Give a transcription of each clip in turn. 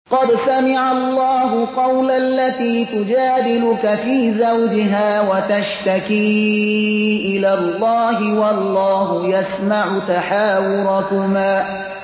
قد سمع الله قول التي تجادلك في زوجها وتشتكي إلى الله والله يسمع تحاوركما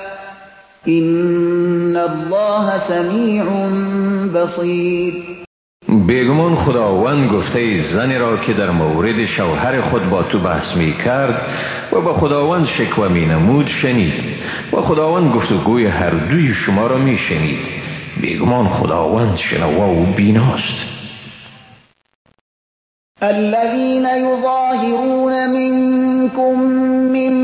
إن الله سمیع بصیر. بیگمان خداوند گفته زنی را که در مورد شوهر خود با تو بحث می کرد و با خداوند شکوه می نمود شنید و خداوند گفتگوی هر دوی شما را می شنید. بیگمان خداوند شنوا و بیناست. الذين يظاهرون منكم من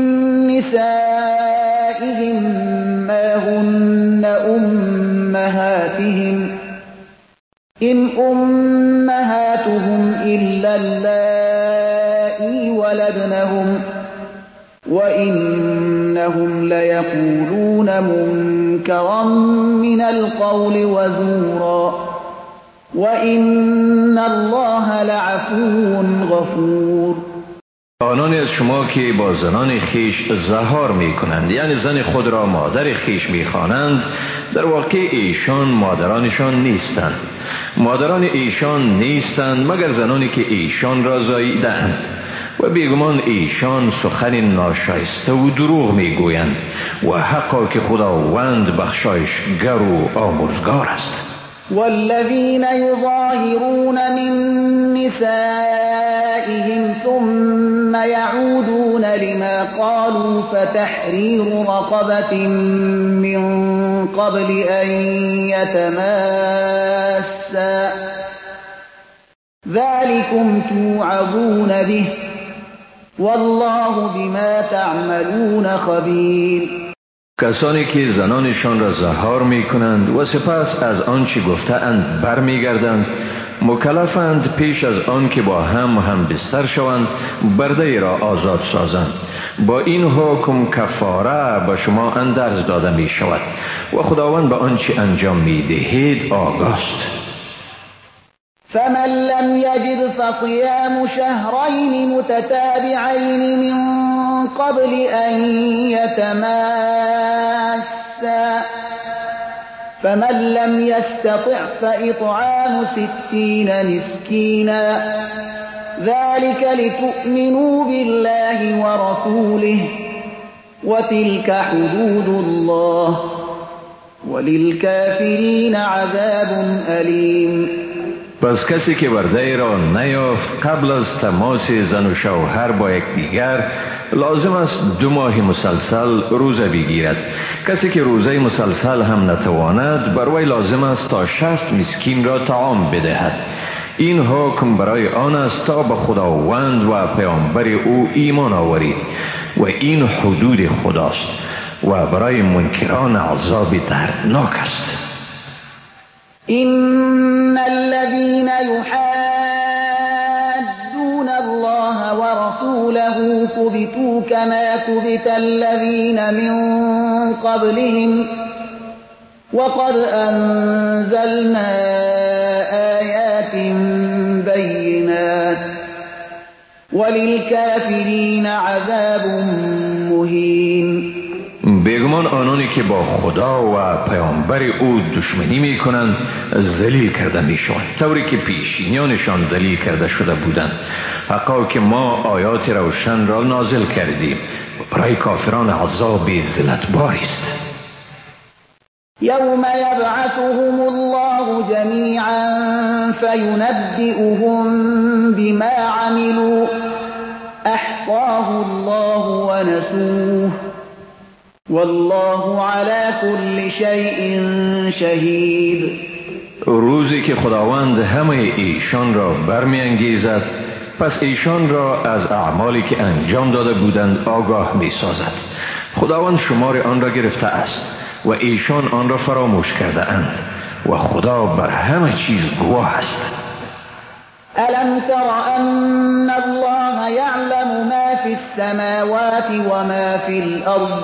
نسائهم ما هن أمهاتهم إن أمهاتهم إلا اللائي ولدنهم وإنهم ليقولون منكرا من القول وزورا وإن الله لعفو غفور. آنانی از شما که با زنان خیش زهار می کنند، یعنی زن خود را مادر خیش می خوانند، در واقع ایشان مادرانشان نیستند. مادران ایشان نیستند مگر زنانی که ایشان را زاییدند و بیگمان ایشان سخن ناشایسته و دروغ می گویند و حقا که خداوند بخشایشگر و آمرزگار است. والذين يظاهرون من نسائهم ثم يعودون لما قالوا فتحرير رقبة من قبل أن يتماسا ذلكم توعظون به والله بما تعملون خبیر. کسانی که زنانشان را زهار می کنند و سپس از آنچه گفته‌اند برمیگردند، مکلفند پیش از آن که با هم بستر شوند برده را آزاد سازند. با این حکم کفاره به شما اندرز داده می شود و خداوند به آنچه انجام می دهید آگاه است. فمن لم يجد فصيام شهرين متتابعين من قبل أن يتماسا فمن لم يستطع فإطعام 60 مسكينا ذلك لتؤمنوا بالله ورسوله وتلك حدود الله وللكافرين عذاب أليم. پس کسی که برده را نیافت قبل از تماس زن و شوهر با یکدیگر لازم است 2 ماه مسلسل روزه بگیرد. کسی که روزه مسلسل هم نتواند بر وی لازم است تا 60 مسکین را طعام بدهد. این حکم برای آن است تا به خداوند و پیامبر او ایمان آورید و این حدود خداست و برای منکران عذاب دردناک است. إن الذين يحادون الله ورسوله كبتوا كما كبت الذين من قبلهم وقد أنزلنا آيات بينات وللكافرين عذاب مهين. بیگمان آنانی که با خدا و پیامبر او دشمنی می کنند ذلیل کرده می شوند طوری که پیشینیانشان ذلیل کرده شده بودند. حقا که ما آیات روشن را نازل کردیم و برای کافران عذاب ذلتبار است. يوم يبعثهم الله جميعا فينبئهم بما عملوا أحصاه الله ونسوه والله على كل شيء شهید. روزی که خداوند همه ایشان را برمی‌انگیزد پس ایشان را از اعمالی که انجام داده بودند آگاه می سازد. خداوند شمار آن را گرفته است و ایشان آن را فراموش کرده اند و خدا بر همه چیز گواه است. ألم تر أن الله يعلم ما في السماوات وما في الأرض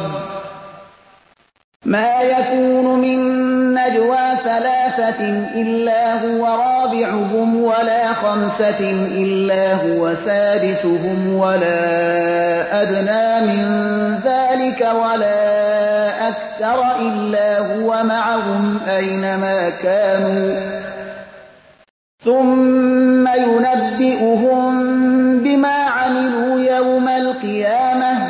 ما يكون من نجوى 3 إلا هو رابعهم ولا 5 إلا هو سادسهم ولا أدنى من ذلك ولا أكثر تذكر إلا هو معهم أينما كانوا ثم ينبئهم بما عملوا يوم القيامة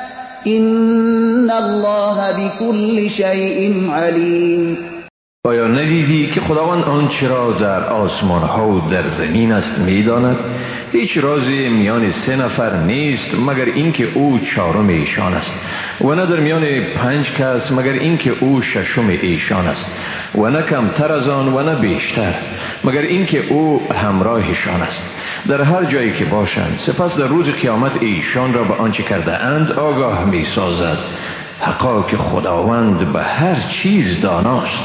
إن الله بكل شيء عليم. آیا ندیدی که خداوند آنچه را در آسمان ها و در زمین است می‌داند؟ هیچ رازی میان 3 نفر نیست مگر اینکه او 4م ایشان است و نه در میان 5 کس مگر اینکه او 6م ایشان است و نه کمتر از آن و نه بیشتر مگر اینکه او همراهشان است در هر جایی که باشند. سپس در روز قیامت ایشان را به آنچه کرده اند آگاه می سازد. حقا که خداوند به هر چیز داناست.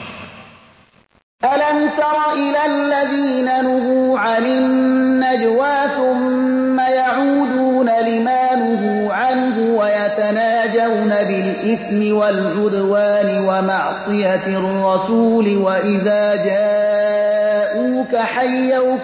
ألم تر إلى الذين نهوا عن النجوى ثم يعودون لما نهوا عنه ويتناجون بالإثم والعدوان ومعصية الرسول وإذا جاءوك حيوك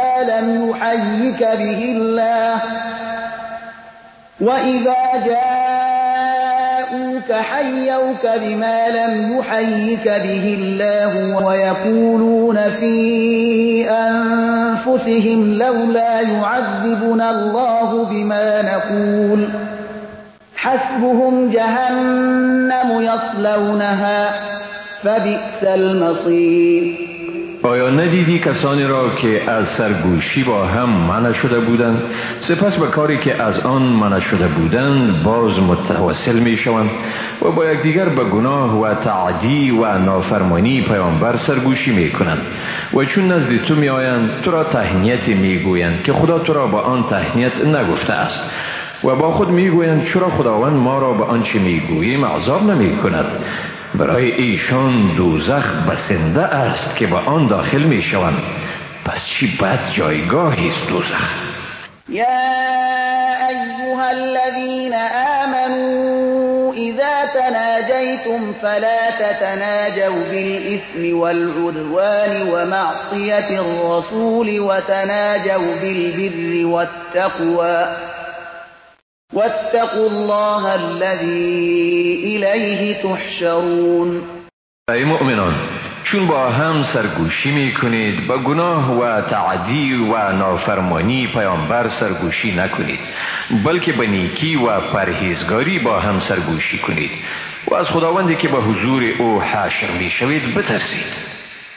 بما لم يحيك به الله ويقولون في أنفسهم لولا يعذبنا الله بما نقول حسبهم جهنم يصلونها فبئس المصير. آیا ندیدی کسانی را که از سرگوشی با هم منع شده بودند سپس به کاری که از آن منع شده بودند باز متوسل می شوند و با یکدیگر به گناه و تعدی و نافرمانی پیامبر سرگوشی می کنند و چون نزد تو می آیند تو را تهنیت می گویند که خدا تو را با آن تهنیت نگفته است و با خود می گویند چرا خداوند ما را به آنچه می گوییم عذاب نمی کند. برای ایشان دوزخ بسنده است که به آن داخل می شوند. پس چی بد جایگاهی است دوزخ. یا ایها الذین آمنوا اذا تناجیتم فلا تتناجوا بالإثم والعدوان ومعصية الرسول وتناجوا بالبر والتقوى واتقوا الله الذي إليه تحشرون. ای مؤمنان چون با هم سرگوشی می کنید به گناه و تعدی و نافرمانی پیامبر سرگوشی نکنید بلکه به نیکی و پرهیزگاری با هم سرگوشی کنید و از خداوندی که به حضور او حشر می شوید بترسید.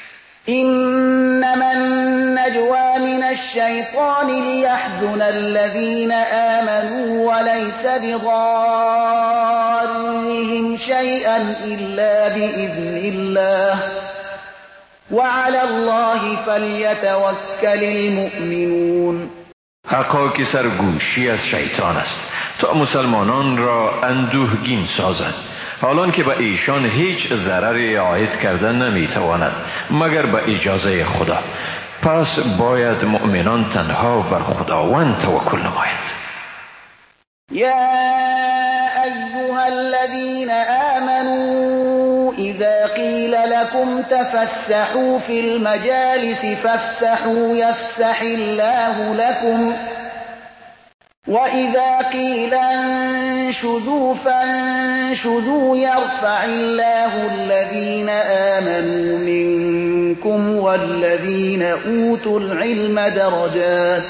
إنما النجوى من الشيطان ليحزن الذين آمنوا وليس بضارهم شيئا إلا بإذن الله وعلى الله فليتوكل المؤمنون. حقا که سرگوشی از شیطان است تا مسلمانان را اندوهگین سازد حالان که به ایشان هیچ ضرری عاید کردن نمیتواند مگر به اجازه خدا. پس باید مؤمنان تنها بر خداوند توکل نمایند. یا ایها الذین آمنوا اذا قیل لكم تفسحوا في المجالس فافسحوا يفسح الله لكم وإذا قيل انشزوا فانشزوا يرفع الله الذين آمنوا منكم والذين أوتوا العلم درجات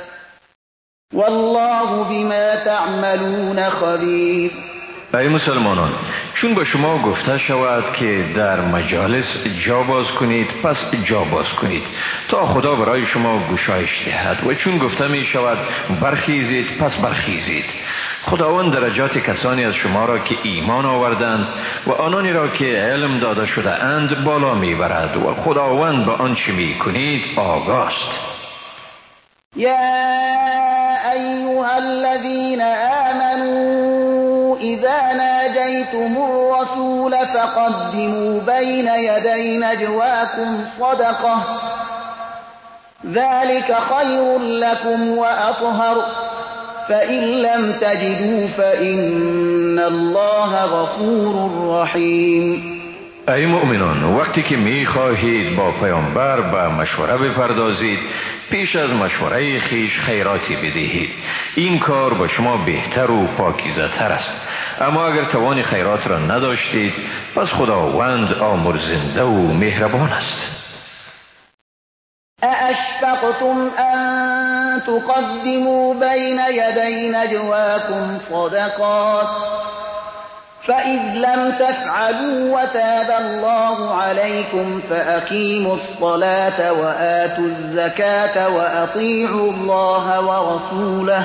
والله بما تعملون خبير. ای مسلمانان چون به شما گفته شود که در مجالس جا باز کنید پس جا باز کنید تا خدا برای شما گشایش دهد و چون گفته می شود برخیزید پس برخیزید. خداوند درجات کسانی از شما را که ایمان آوردند و آنانی را که علم داده شده اند بالا می برد و خداوند به آنچه می کنید آگاه است. یا ایها الذین آمنوا اذا ناجیتم الرسول فقدموا بین یدی نجواکم صدقه ذلك خير لكم وأطهر فإن لم تجدوا فإن الله غفور رحیم. ای مؤمنان وقتی که می خواهید با پیامبر به مشوره بپردازید پیش از مشوره خیش خیراتی بدهید. این کار به شما بهتر و پاکیزه تر است. اما اگر توان خیرات را نداشتید، پس خداوند آمرزنده و مهربان است. أأشفقتم أن تقدموا بين يدي نجواكم صدقات فإذ لم تفعلوا وتاب الله عليكم فأقيموا الصلاة وآتوا الزكاة وأطيعوا الله ورسوله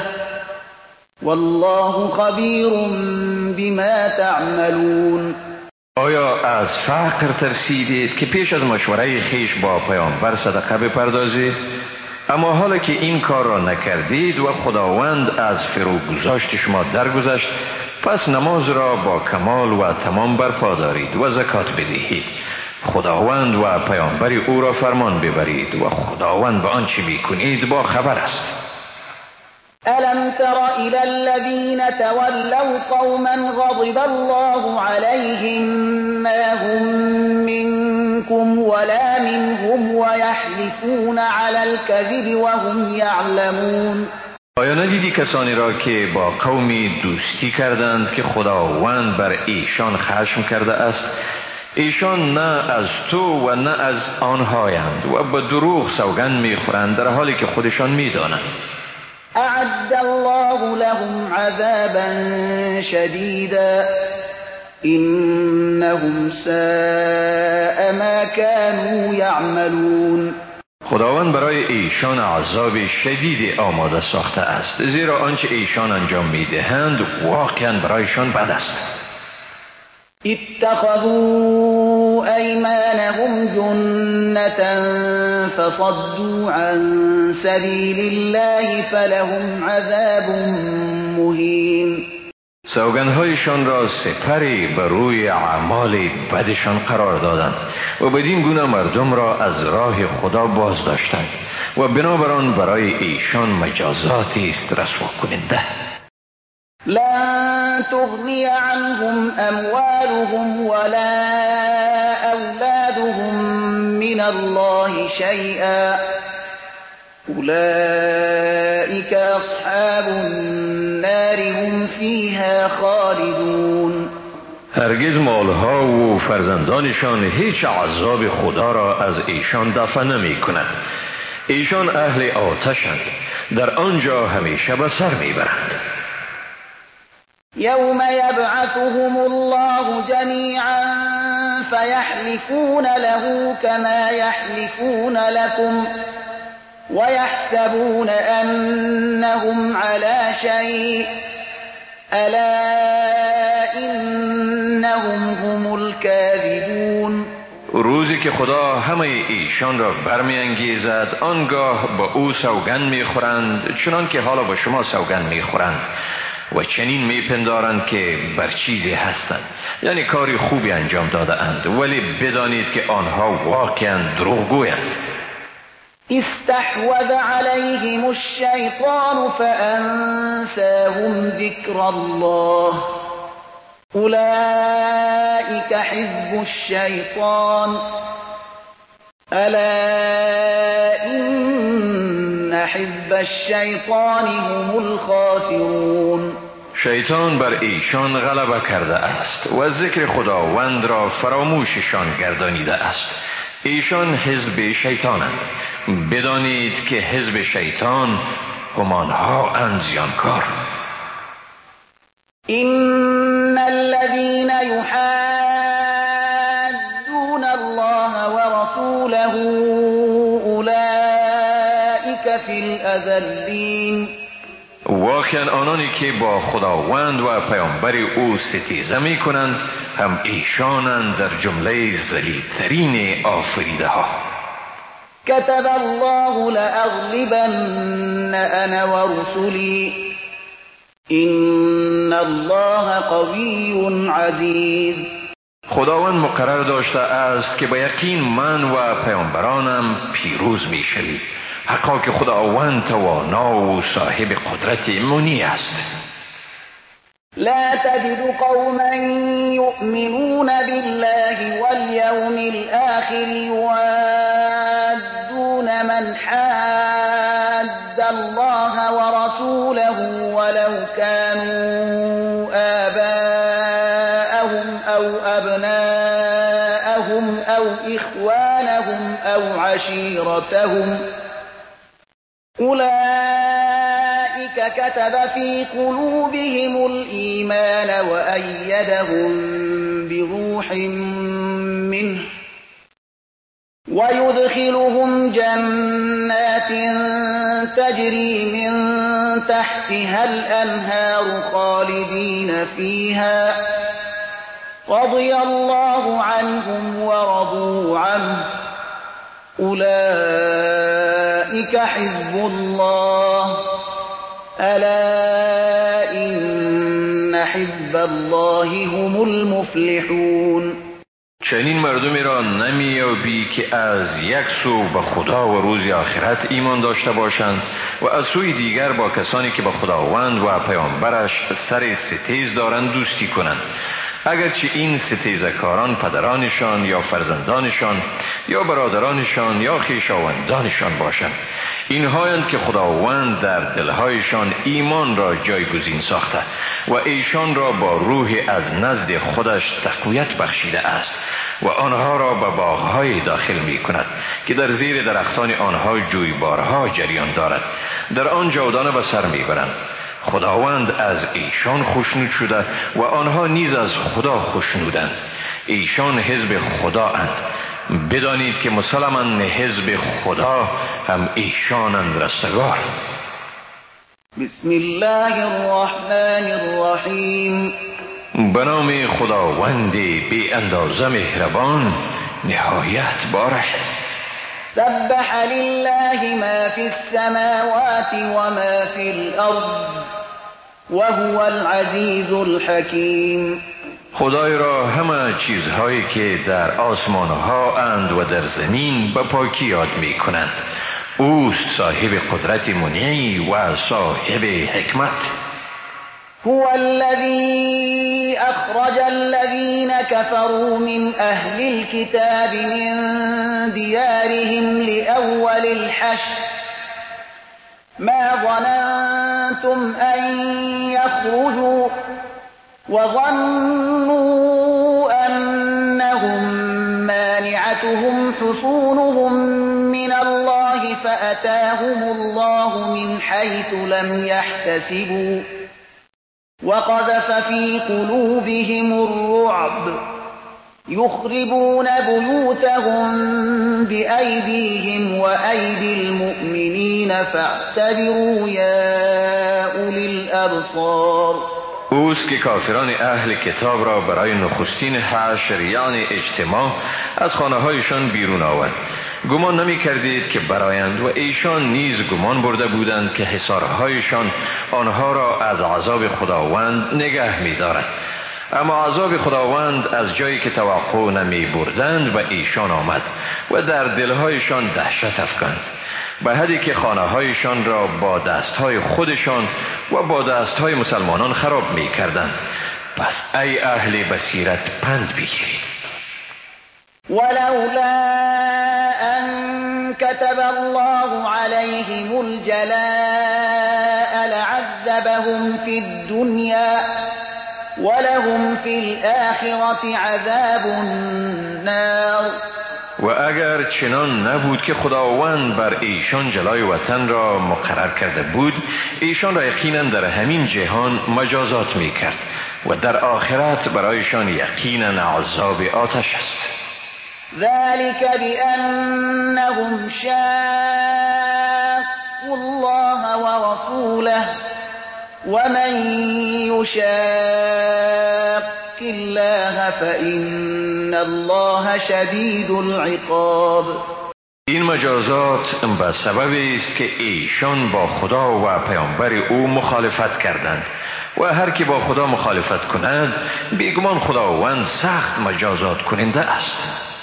والله خبير بما تعملون. آیا از فقر ترسیدید که پیش از مشوره خیش با پیامبر صدقه بپردازید؟ اما حالا که این کار را نکردید و خداوند از فروگذاشت شما درگذشت، پس نماز را با کمال و تمام برپا دارید و زکات بدهید. خداوند و پیامبر او را فرمان ببرید و خداوند به آنچه میکنید با خبر است. ألم تر إلى الذين تولوا قوما غضب الله عليهم ما هم منكم ولا منهم ويحلفون على الكذب وهم يعلمون. آیا ندیدی کسانی را که با قومی دوستی کردند که خداوند بر ایشان خشم کرده است؟ ایشان نه از تو و نه از آنهایند و به دروغ سوگند میخورند در حالی که خودشان میدانند. أعد الله لهم عذابا شديدا إنهم ساء ما كانوا يعملون. خداوند برای ایشان عذاب شدید آماده ساخته است، زیرا آنچه ایشان انجام میدهند واقعا برایشان بد است. اتخذوا أيمانهم جنة فصدوا عن سبيل الله فلهم عذاب مهين. سوگندهایشان را سپری بر روی اعمال بدشان قرار دادند و بدین گونه مردم را از راه خدا باز داشتند و بنابراین برای ایشان مجازاتی است رسوا کننده. لن تغني عنهم أموالهم ولا أولادهم من الله شيئا أولئك أصحاب النار هم فيها خالدون. هرگز مالها و فرزندانشان هیچ عذاب خدا را از ایشان دفع نمی کند. ایشان اهل آتشند، در آنجا همیشه به سر می برند. يوم يبعثهم الله جميعا فيحلفون له كما يحلفون لكم ويحسبون أنهم على شيء ألا إنهم هم الكاذبون. روزی که خدا همه ایشان را برمی انگیزد، آنگاه با او سوگند می خورند چنان که حالا با شما سوگند می خورند و چنین میپندارند که بر چیزی هستند، یعنی کاری خوبی انجام داده اند، ولی بدانید که آنها واقعا دروغگویند. استحوذ عليهم الشيطان فأنساهم ذكر الله أولئك حزب الشيطان ألا إن حزب الشيطان هم الخاسرون. شیطان بر ایشان غلبه کرده است و ذکر خداوند را فراموششان گردانیده است. ایشان حزب شیطانند. بدانید که حزب شیطان همانها اند زیانکار. إن الذين يحادون الله ورسوله أولئك في الأذلين. واقعا آنانی که با خداوند و پیامبر او ستیزه می کنند هم ایشانند در جمله ذلیل‌ترین آفریده ها. كتب الله لأغلبن أنا ورسلي إن الله قوي عزيز. خداوند مقرر داشته است که به یقین من و پیامبرانم پیروز می شویم. حقا که خداوند توانا و صاحب قدرت منی است. لا تجد قوما يؤمنون بالله واليوم الآخر يوادون من حاد آباءهم أو إخوانهم أو عشيرتهم أولئك كتب في قلوبهم الإيمان وأيدهم بروح منه ويدخلهم جنات تجري من تحتها الأنهار خالدين فيها رضي الله عنهم ورضوا عنه أولئك حزب الله ألا إن حزب الله هم المفلحون. چنین مردمی را نمیابی که از یک سو به خدا و روز آخرت ایمان داشته باشند و از سوی دیگر با کسانی که به خداوند و پیامبرش سر ستیز دارند دوستی کنند، اگرچه این ستیزکاران پدرانشان یا فرزندانشان یا برادرانشان یا خویشاوندانشان باشند. اینهایند که خداوند در دلهایشان ایمان را جایگزین ساخته و ایشان را با روح از نزد خودش تقویت بخشیده است و آنها را به باغ‌های داخل می کند که در زیر درختان آنها جویبارها جریان دارد، در آن جاودانه به سر می برند. خداوند از ایشان خوشنود شده و آنها نیز از خدا خوشنودند. ایشان حزب خدا اند. بدانید که مسلماً حزب خدا هم ایشانند رستگار. بسم الله الرحمن الرحیم. به نام خداوند بی اندازه مهربان نهایت باره. سبح لله ما فی السماوات و ما فی الارض وهو العزیز الحکیم. خدای را همه چیزهایی که در آسمانها اند و در زمین به پاکی یاد می کنند. اوست صاحب قدرت منعی و صاحب حکمت. هو الذي أخرج الذين كفروا من أهل الكتاب من ديارهم لأول الحشر ما ظننتم أن يخرجوا وظنوا أنهم مانعتهم حصونهم من الله فأتاهم الله من حيث لم يحتسبوا وقذف في قلوبهم الرعب يخربون بيوتهم بأيديهم وأيدي المؤمنين فاعتبروا يا أولي الأبصار. اوست که کافران اهل کتاب را برای نخستین حشر یعنی اجتماع از خانه هایشان بیرون آورد. گمان نمی کردید که برایند و ایشان نیز گمان برده بودند که حصارهایشان آنها را از عذاب خداوند نگه می دارد. اما عذاب خداوند از جایی که توقع نمی بردند و ایشان آمد و در دلهایشان دهشت افکند، به حدی که خانه هایشان را با دستهای خودشان و با دستهای مسلمانان خراب می کردند. پس ای اهل بصیرت پند بگیرید. ولولا أن كتب الله عليهم الجلاء لعذبهم في الدنيا ولهم في الآخرة عذاب النار. و اگر چنان نبود که خداوند بر ایشان جلای وطن را مقرر کرده بود، ایشان را یقینا در همین جهان مجازات می کرد و در آخرت برایشان یقینا عذاب آتش است. ذلك بأنهم شاقوا الله ورسوله ومن يشاق الله فإن الله شدید العقاب. این مجازات به سببی است که ایشان با خدا و پیامبر او مخالفت کردند و هر کی با خدا مخالفت کند بیگمان خداوند سخت مجازات کننده است.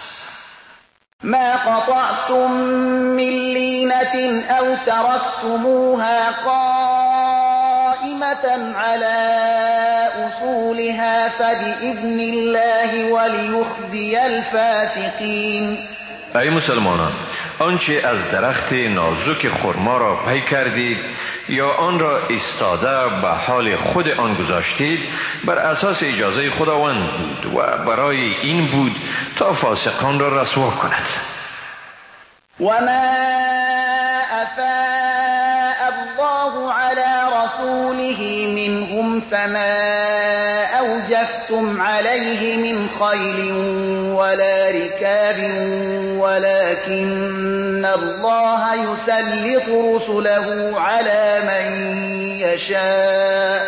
ما قطعتم من لینة او تركتموها قائمة على أصولها فبإذن الله وليخزي الفاسقين. ای مسلمانان، آنچه از درخت نازک خرما را پی کردید یا آن را ایستاده به حال خود آن گذاشتید بر اساس اجازه خداوند بود و برای این بود تا فاسقان را رسوا کند. وما أفاء الله على رسوله منهم فما أوجفتم عليه من خيل ولا ركاب ولكن الله يسلط رسله على من يشاء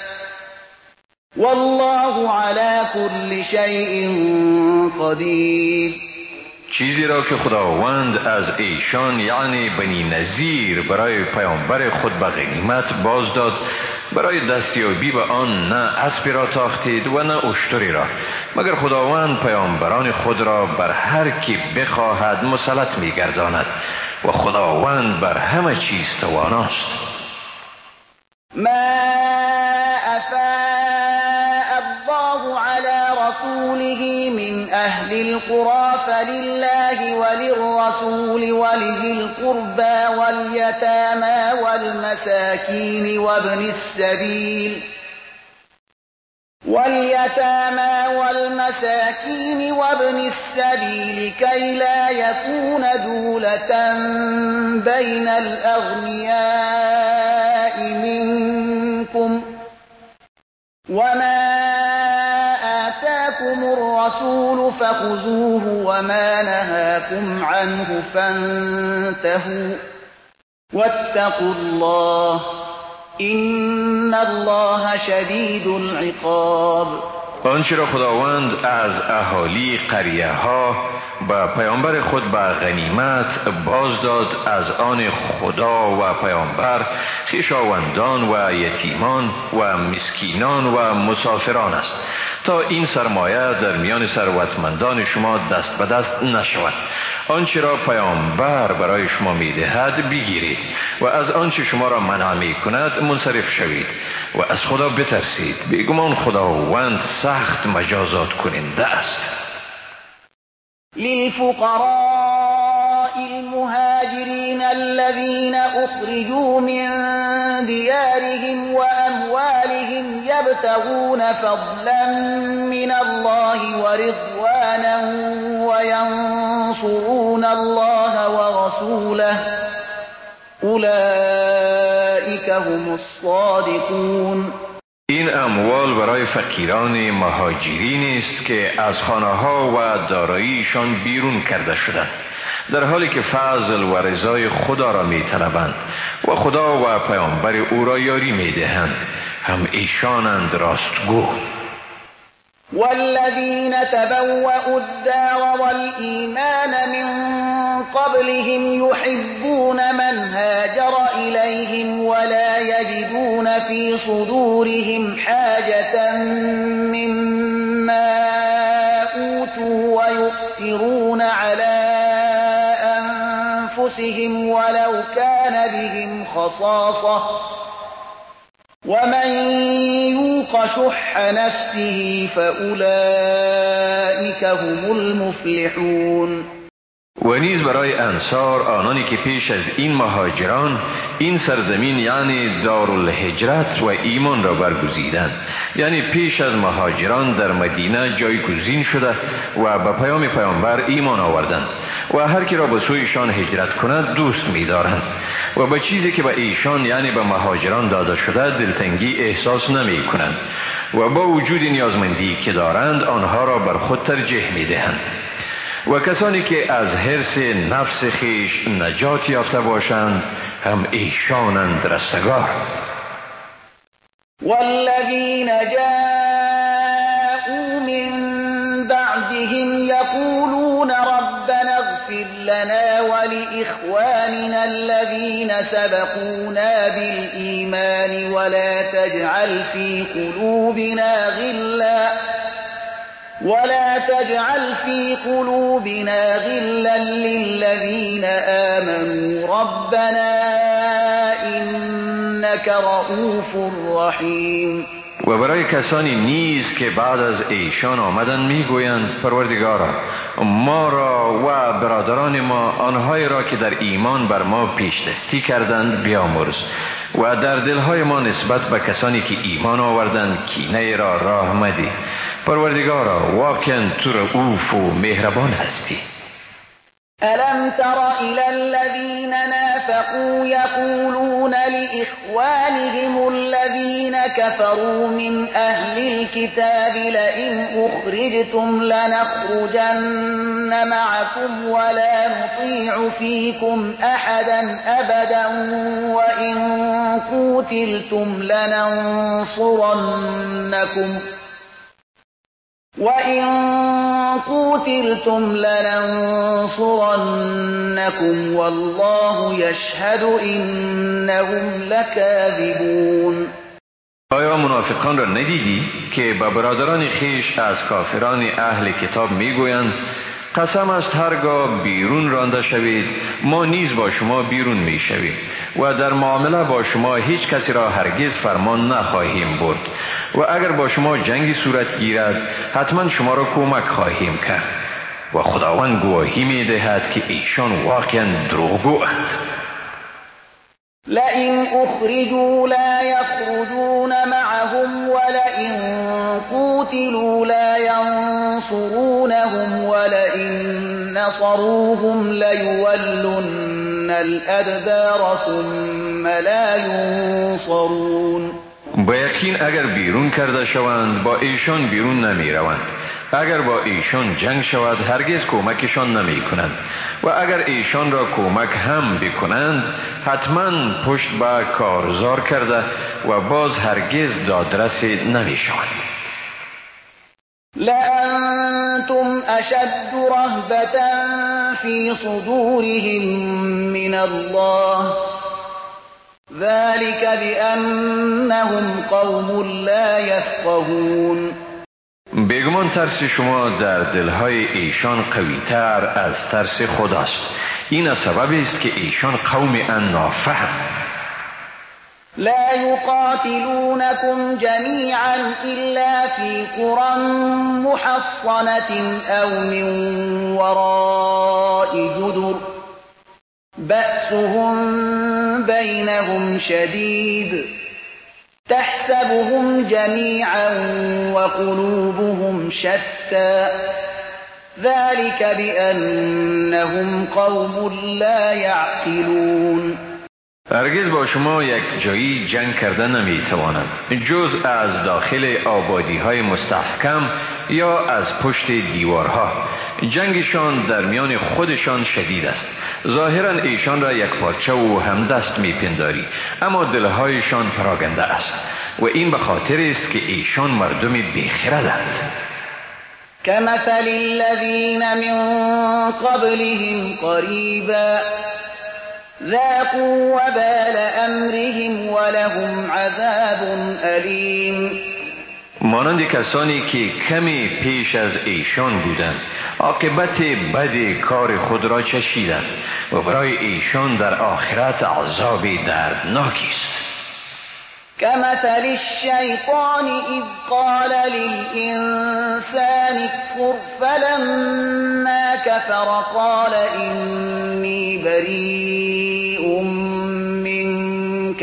والله على كل شيء قدير. چیزی را که خداوند از ایشان یعنی بنی نذیر برای پیامبر خود به غنیمت باز داد، برای دستیابی به آن نه اسبی را تاختید و نه اشتری را، مگر خداوند پیامبران خود را بر هر کی بخواهد مسلط می‌گرداند و خداوند بر همه چیز تواناست. ما أفاء الله على رسوله من أهل القرى فلله وللرسول ولذي القربى واليتامى والمساكين وابن السبيل كي لا يكون دولة بين الأغنياء منكم وما آتاكم الرسول فخذوه وما نهاكم عنه فانتهوا واتقوا الله إن الله شدید العقاب. آنچه را خداوند از اهالی قریه ها به پیامبر خود به غنیمت باز داد از آن خدا و پیامبر خویشاوندان و یتیمان و مسکینان و مسافران است تا این سرمایه در میان ثروتمندان شما دست به دست نشود. آنچه را پیامبر برای شما میدهد بگیرید و از آنچه شما را منع میکند منصرف شوید و از خدا بترسید، بیگمان خداوند سخت مجازات کننده است. للفقراء المهاجرين الذين أخرجوا من ديارهم وأموالهم يبتغون فضلا من الله ورضوانا وينصرون الله ورسوله أولئك هم الصادقون. این اموال برای فقیران مهاجرین است که از خانه‌ها و داراییشان بیرون کرده شدند، در حالی که فضل و رضای خدا را می‌طلبند و خدا و پیامبر او را یاری می‌دهند، هم ایشانند راستگو. والذين تبوأوا الدار والإيمان من قبلهم يحبون من هاجر إليهم ولا يجدون في صدورهم حاجة مما أوتوا ويؤثرون على أنفسهم ولو كان بهم خصاصة ومن يوق شح نفسه فأولئك هم المفلحون. و نیز برای انصار آنانی که پیش از این مهاجران این سرزمین یعنی دارالهجرت و ایمان را برگزیدند، یعنی پیش از مهاجران در مدینه جایگزین شده و به پیام پیامبر ایمان آوردند و هر کی را به سویشان هجرت کند دوست می‌دارند و به چیزی که به ایشان یعنی به مهاجران داده شده دلتنگی احساس نمی‌کنند و با وجود نیازمندی که دارند آنها را بر خود ترجیح می‌دهند. و کسانی که از حرص نفس خیش نجات یافته باشند هم ایشانند رستگار. والذین جاءوا من بعدهم یقولون ربنا اغفر لنا ولإخواننا الذين سبقونا بالإيمان ولا تجعل في قلوبنا غلا للذين آمنوا ربنا إنك رؤوف رحيم. و برای کسانی نیز که بعد از ایشان آمدن میگویند پروردگارا ما را و برادران ما آنهایی را که در ایمان بر ما پیشدستی کردند بیامرز و در دلهای ما نسبت به کسانی که ایمان آوردند کینه را راه مده. پروردگارا واقعا تو رؤوف و مهربان هستی. ألم تر إلى الذين نافقوا يقولون لإخوانهم الذين كفروا من أهل الكتاب لئن أخرجتم لنخرجن معكم ولا نطيع فيكم أحدا أبدا وإن قوتلتم لننصرنكم والله يشهد إنهم لكاذبون. آیا منافقان را ندیدی که به برادران خیش از کافران اهل کتاب میگویند قسم است هرگاه بیرون رانده شوید ما نیز با شما بیرون میشویم و در معامله با شما هیچ کسی را هرگز فرمان نخواهیم برد و اگر با شما جنگی صورت گیرد حتما شما را کمک خواهیم کرد و خداوند گواهی میدهد که ایشان واقعا دروغگویند. لئن أخرجوا لا يخرجون معهم ولئن قوتلوا لا ينصرونهم ولئن نصروهم ليولن الأدبار ثم لا ينصرون. با یقین اگر بیرون کرده شوند با ایشان بیرون نمی روند. اگر با ایشان جنگ شود هرگز کمکشان نمی کنند و اگر ایشان را کمک هم بکنند حتما پشت به کارزار کرده و باز هرگز دادرس نمی شوند. لأنتم أشد رهبة في صدورهم من الله ذلك بأنهم قوم لا يفقهون. بیگمان ترس شما در دلهای ایشان قوی‌تر از ترس خداست. این سبب است که ایشان قوم نافهم. لا يقاتلونكم جميعا إلا في قرى محصنة أو من وراء جدر بأسهم بينهم شديد تحسبهم جميعا وقلوبهم شتى ذلك بأنهم قوم لا يعقلون. هرگز با شما یک جایی جنگ کرده نمی توانند جز از داخل آبادی های مستحکم یا از پشت دیوارها. جنگشان در میان خودشان شدید است. ظاهرا ایشان را یک پارچه و همدست می پنداری اما دلهایشان پراگنده است و این به خاطر است که ایشان مردم بیخردند. كمثل الذين من قبلهم قريبا ذاقوا وبال أمرهم ولهم عذاب أليم. مانند کسانی که کمی پیش از ایشان بودند عاقبت بد کار خود را چشیدند و برای ایشان در آخرت عذاب دردناکی است. كمثل الشيطان إذ قال للإنسان اكفر فلما كفر قال إني بريء منك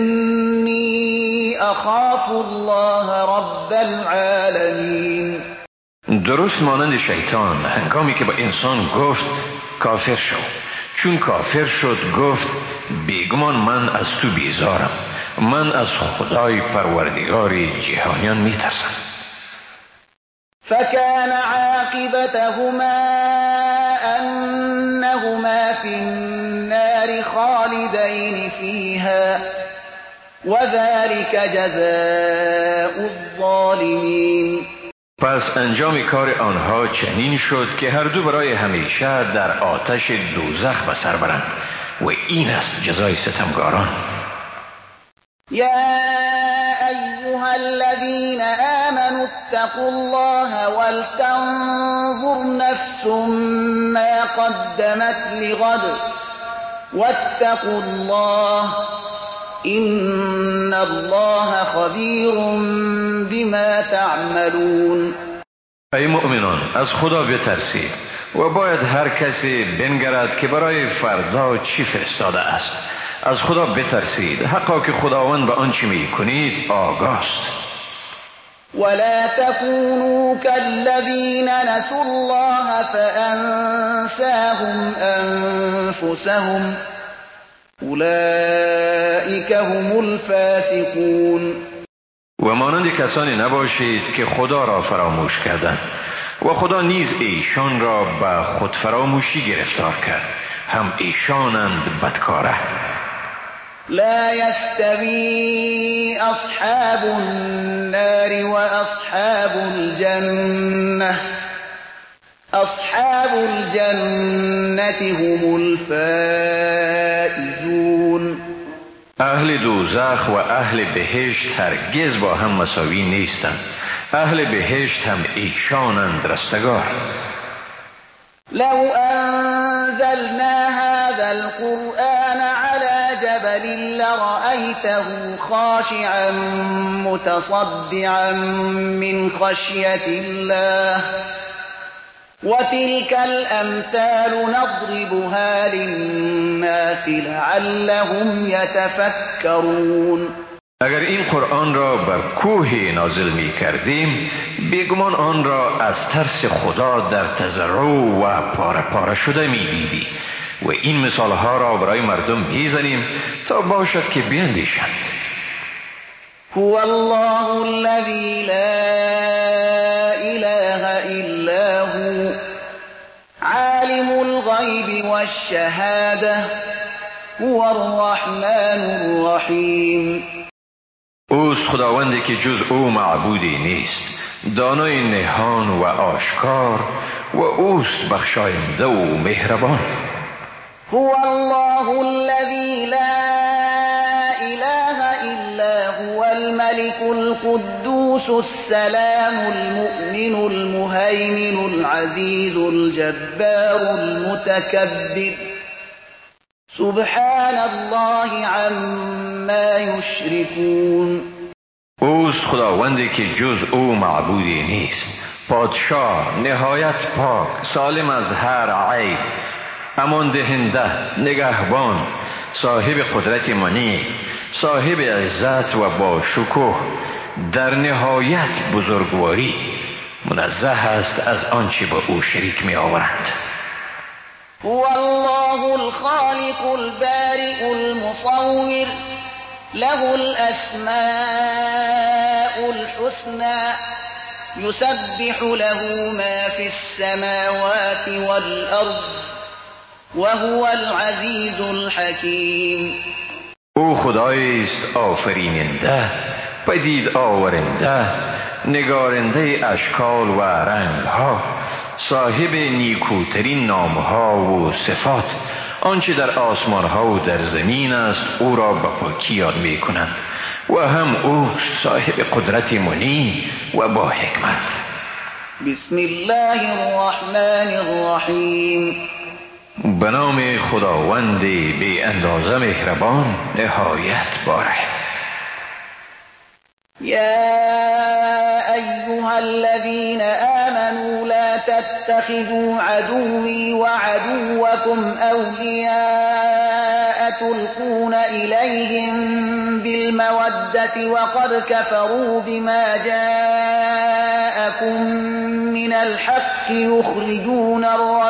إني أخاف الله رب العالمين. درست مانند شیطان هنگامی که با انسان گفت کافر شو، چون کافر شد گفت بیگمان من از تو بیزارم، من از خدای پروردگار جهانیان میترسم. فكان عاقبتهما أنهما في النار خالدين فيها وذلك جزاء الظالمين. پس انجام کار آنها چنین شد که هر دو برای همیشه در آتش دوزخ به سر برند و این است جزای ستمگاران. يا أيها الذين آمنوا اتقوا الله ولتنظر نفس ما قدمت لغد واتقوا الله إن الله خبیر بما تعملون. ای مؤمنان، از خدا بترسید و باید هر کسی بنگرد که برای فردا چی فرستاده است. از خدا بترسید، حقا که خداوند به آنچه می کنید آگاه است. ولا تكونوا كالذين نسوا الله فأنساهم أنفسهم أولئك هم الفاسقون. و مانند کسانی نباشید که خدا را فراموش کردند و خدا نیز ایشان را به خود فراموشی گرفتار کرد، هم ایشانند بدکاره. لا يستوي أصحاب النار وأصحاب الجنة أصحاب الجنة هم الفائزون. اهل دوزخ و اهل بهشت هرگز با هم مساوی نیستند. اهل بهشت هم ایشانند رستگار. لو أنزلنا هذا القرآن على جبل لرأيته خاشعا متصدعا من خشية الله وتلك الأمثال نضربها للناس لعلهم يتفكرون. اگر این قرآن را بر کوه نازل می کردیم، بیگمان آن را از ترس خدا در تضرع و پاره پاره شده می دیدی و این مثالها را برای مردم می زنیم تا باشد که بیندیشند. هو الله الذي لا إله إلا هو عالم الغيب والشهادة هو الرحمن الرحیم. اوست خداوندی که جز او معبودی نیست، دانای نهان و آشکار، و اوست بخشاینده و مهربان. هو الله الذي لا إله إلا هو الملك القدوس السلام المؤمن المهيمن العزيز الجبار المتكبر سبحان الله عما يشركون. اوست خداوندی که جز او معبودی نیست، پادشاه نهایت پاک، سالم از هر عیب، امان دهنده، نگهبان، صاحب قدرت منیع، صاحب عزت و با شکوه، در نهایت بزرگواری، منزه است از آنچه با او شریک می آورند. هو الله الخالق البارئ المصور له الأسماء الحسنى يسبح له ما في السماوات والأرض وهو العزيز الحكيم. او خدایی است آفریننده، پدید آورنده، نگارنده اشکال و رنگها، صاحب نیکوترین نامها و صفات. آنچه در آسمانها و در زمین است او را به پاکی یاد می کنند و هم او صاحب قدرت منی و با حکمت. بسم الله الرحمن الرحیم. به نام خداوند بی اندازه مهربان، نهایت باره. یا ایها الذین آمنوا لا تتخذوا عدوی وعدوکم اولیاء تلقون إلیهم بالمودة وقد كفروا بما جاءكم من الحق يخرجون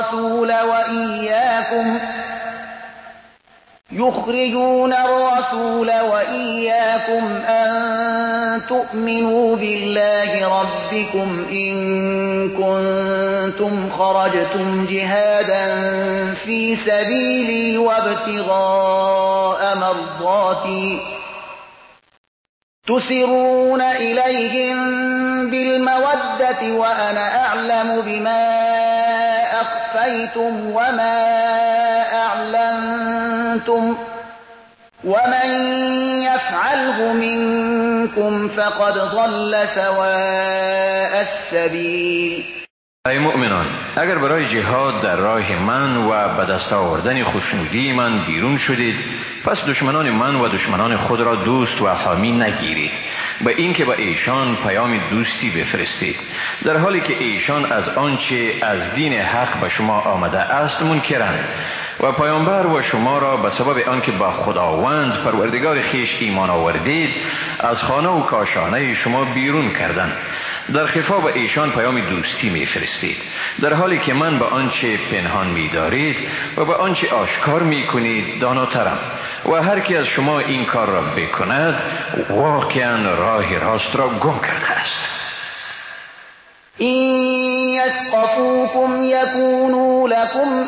الرسول وإياكم أن تؤمنوا بالله ربكم إن كنتم خرجتم جهادا في سبيلي وابتغاء مرضاتي تسرون إليهم بالمودة وأنا أعلم بما أخفيتم وما أعلنتم ومن يفعله منكم فقد ضل سواء السبيل. ای مؤمنان، اگر برای جهاد در راه من و به دست آوردن خوشنودی من بیرون شدید، پس دشمنان من و دشمنان خود را دوست و حامی نگیرید به اینکه به ایشان پیام دوستی بفرستید، در حالی که ایشان از آنچه از دین حق به شما آمده است منکرند و پیامبر و شما را به سبب آنکه با خداوند پروردگار خیش ایمان آوردید از خانه و کاشانه شما بیرون کردند. در خفا به ایشان پیام دوستی میفرستید، در حالی که من به آنچه پنهان می‌دارید و به آنچه آشکار می‌کنید داناترم و هر کی از شما این کار را بکند واقعا راه راست را گم کرده است. این یثقفوکم یکونوا لکم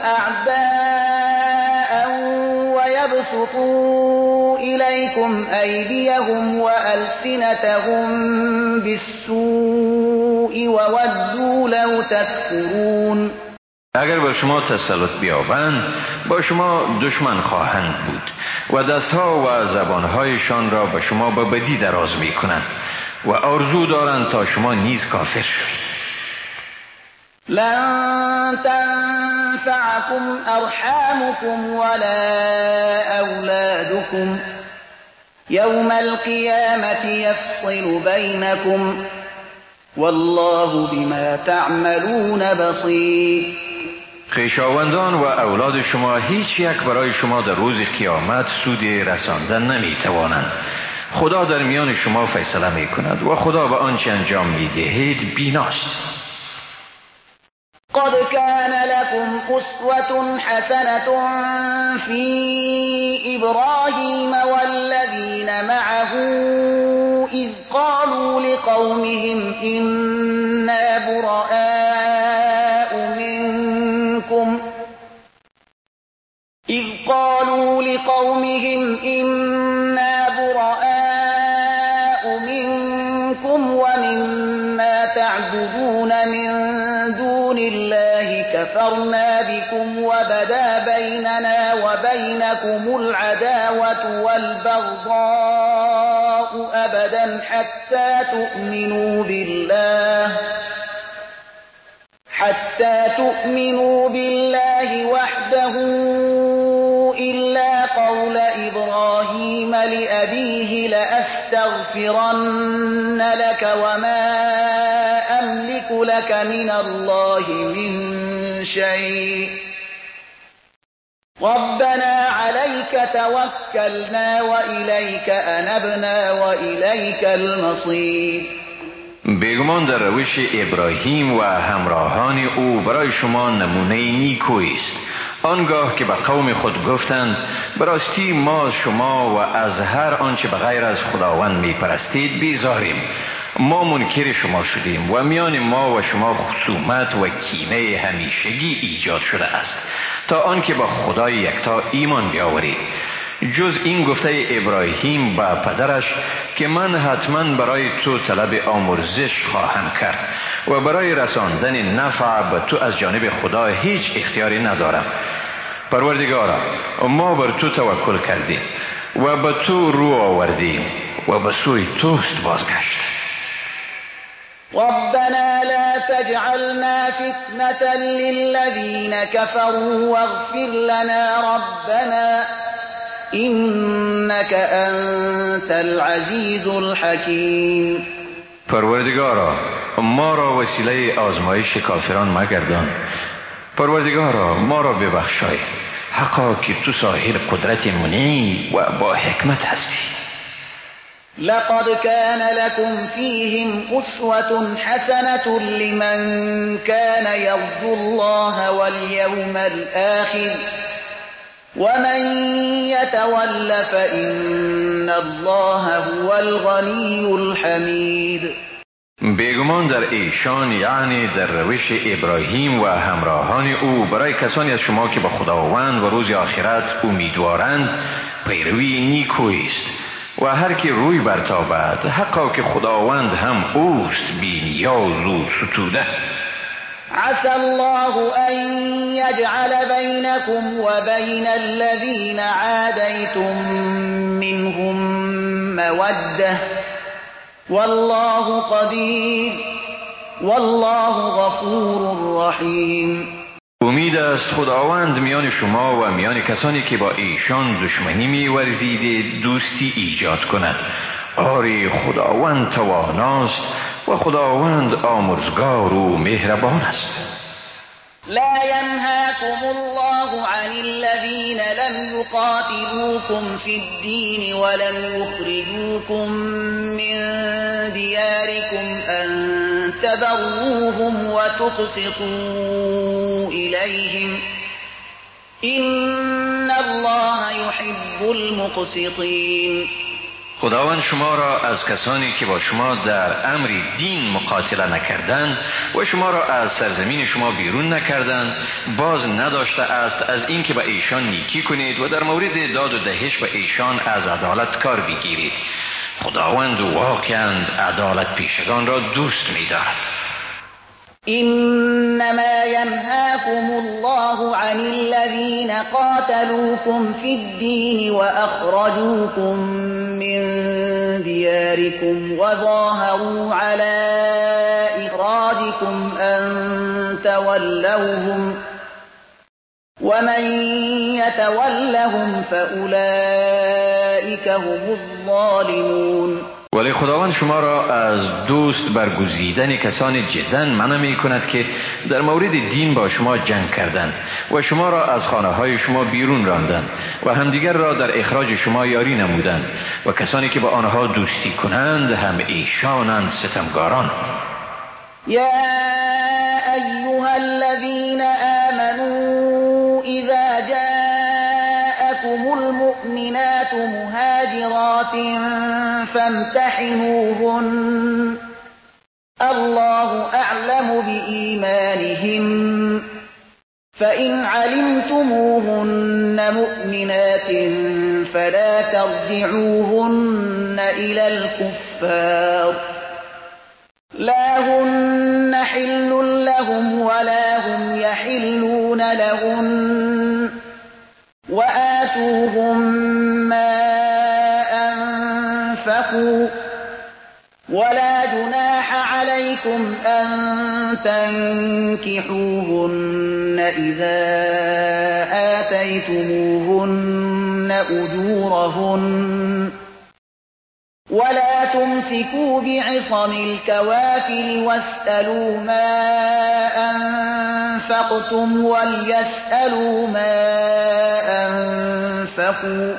اعداء و یبسطوا الیکم ایدیهم و السنتهم بالسوء و ودوا لو تکفرون. اگر بر شما تسلط بیابند با شما دشمن خواهند بود و دستها و زبانهایشان را به شما به بدی دراز می کنند و آرزو دارند تا شما نیز کافر شوید. لن تنفعكم ارحامكم ولا اولادكم يوم القيامة يفصل بينكم والله بما تعملون بصير. خویشاوندان و اولاد شما هیچ یک برای شما در روز قیامت سودی رساندن نمی توانند. خدا در میان شما فیصله می کند و خدا به آنچه انجام می دهید بیناست. قد كان لكم أسوة حسنة في إبراهيم والذين معه إذ قالوا لقومهم إنا براء منكم ومما تعبدون من دون الله كفرنا بكم وبدا بيننا وبينكم العداوة والبغضاء أبدا حتى تؤمنوا بالله وحده إلا قول إبراهيم لأبيه لأستغفرن لك وما أملك لك من الله من شيء ربنا عليك توكلنا وإليك أنبنا وإليك المصير. بیگمان در روش ابراهیم و همراهان او برای شما نمونه نیکویی است. آنگاه که به قوم خود گفتند براستی ما شما و از هر آنچه به غیر از خداوند می پرستید بیزاریم. ما منکر شما شدیم و میان ما و شما خصومت و کینه همیشگی ایجاد شده است تا آنکه با خدای یکتا ایمان بیاورید. جز این گفته ابراهیم با پدرش که من حتما برای تو طلب آمرزش خواهم کرد و برای رساندن نفع به تو از جانب خدا هیچ اختیاری ندارم. پروردگارا، ما بر تو توکل کردیم و به تو رو آوردیم و به سوی توست بازگشت. ربنا لا تجعلنا فتنة للذين كفروا واغفر لنا ربنا إنك أنت العزيز الحكيم. پروردگارا، ما را وسیله آزمایش کافران مگردان. پروردگارا، ما را ببخشای، حقا که تو صاحب قدرت منعی و با حکمت هستی. لقد كان لكم فيهم أسوة حسنة لمن كان يرجو الله واليوم الآخر ومن يتول فإن الله هو الغني الحمید. بیگمان در ایشان یعنی در روش ابراهیم و همراهان او برای کسانی از شما که به خداوند و روز آخرت امیدوارند پیروی نیکویی است و هر کی روی برتابد حقا که خداوند هم اوست بی نیاز و ستوده. عسى الله أن يجعل بينكم وبين الذين عاديتم منهم مودة والله قدير والله غفور رحیم. امید است خداوند میان شما و میان کسانی که با ایشان دشمنی می‌ورزید دوستی ایجاد کند. آری خداوند تواناست و خداوند آمرزگار و مهربان است. لا ينهاكم الله عن الذين لم يقاتلوكم في الدين ولم يخرجوكم من دياركم أن تبروهم وتقسطوا إليهم إن الله يحب المقسطين. خداوند شما را از کسانی که با شما در امر دین مقاتله نکردند و شما را از سرزمین شما بیرون نکردند باز نداشته است از اینکه به ایشان نیکی کنید و در مورد داد و دهش به ایشان از عدالت کار بگیرید. خداوند واقعاً عدالت پیشگان را دوست می‌دارد. إنما ينهاكم الله عن الذين قاتلوكم في الدين وأخرجوكم من دياركم وظاهروا على إخراجكم أن تولوهم ومن يتولهم فأولئك هم الظالمون. ولی خداوند شما را از دوست برگزیدن کسانی جدا منع می کند که در مورد دین با شما جنگ کردند و شما را از خانه های شما بیرون راندند و همدیگر را در اخراج شما یاری نمودند و کسانی که با آنها دوستی کنند هم ایشانند ستمگاران. یا ایها الذین آمنوا اذا جاءكم المؤمنات مهاجرات فامتحنوهن الله أعلم بإيمانهم فإن علمتموهن مؤمنات فلا ترجعوهن إلى الكفار لا هن حل لهم ولا هم يحلون لهن وآتوهم ما أنفقوا ولا جناح عليكم أن تنكحوهن إذا آتيتموهن أجورهن ولا تمسكوا بعصم الكوافر واسألوا ما أنفقتم وليسألوا ما أنفقوا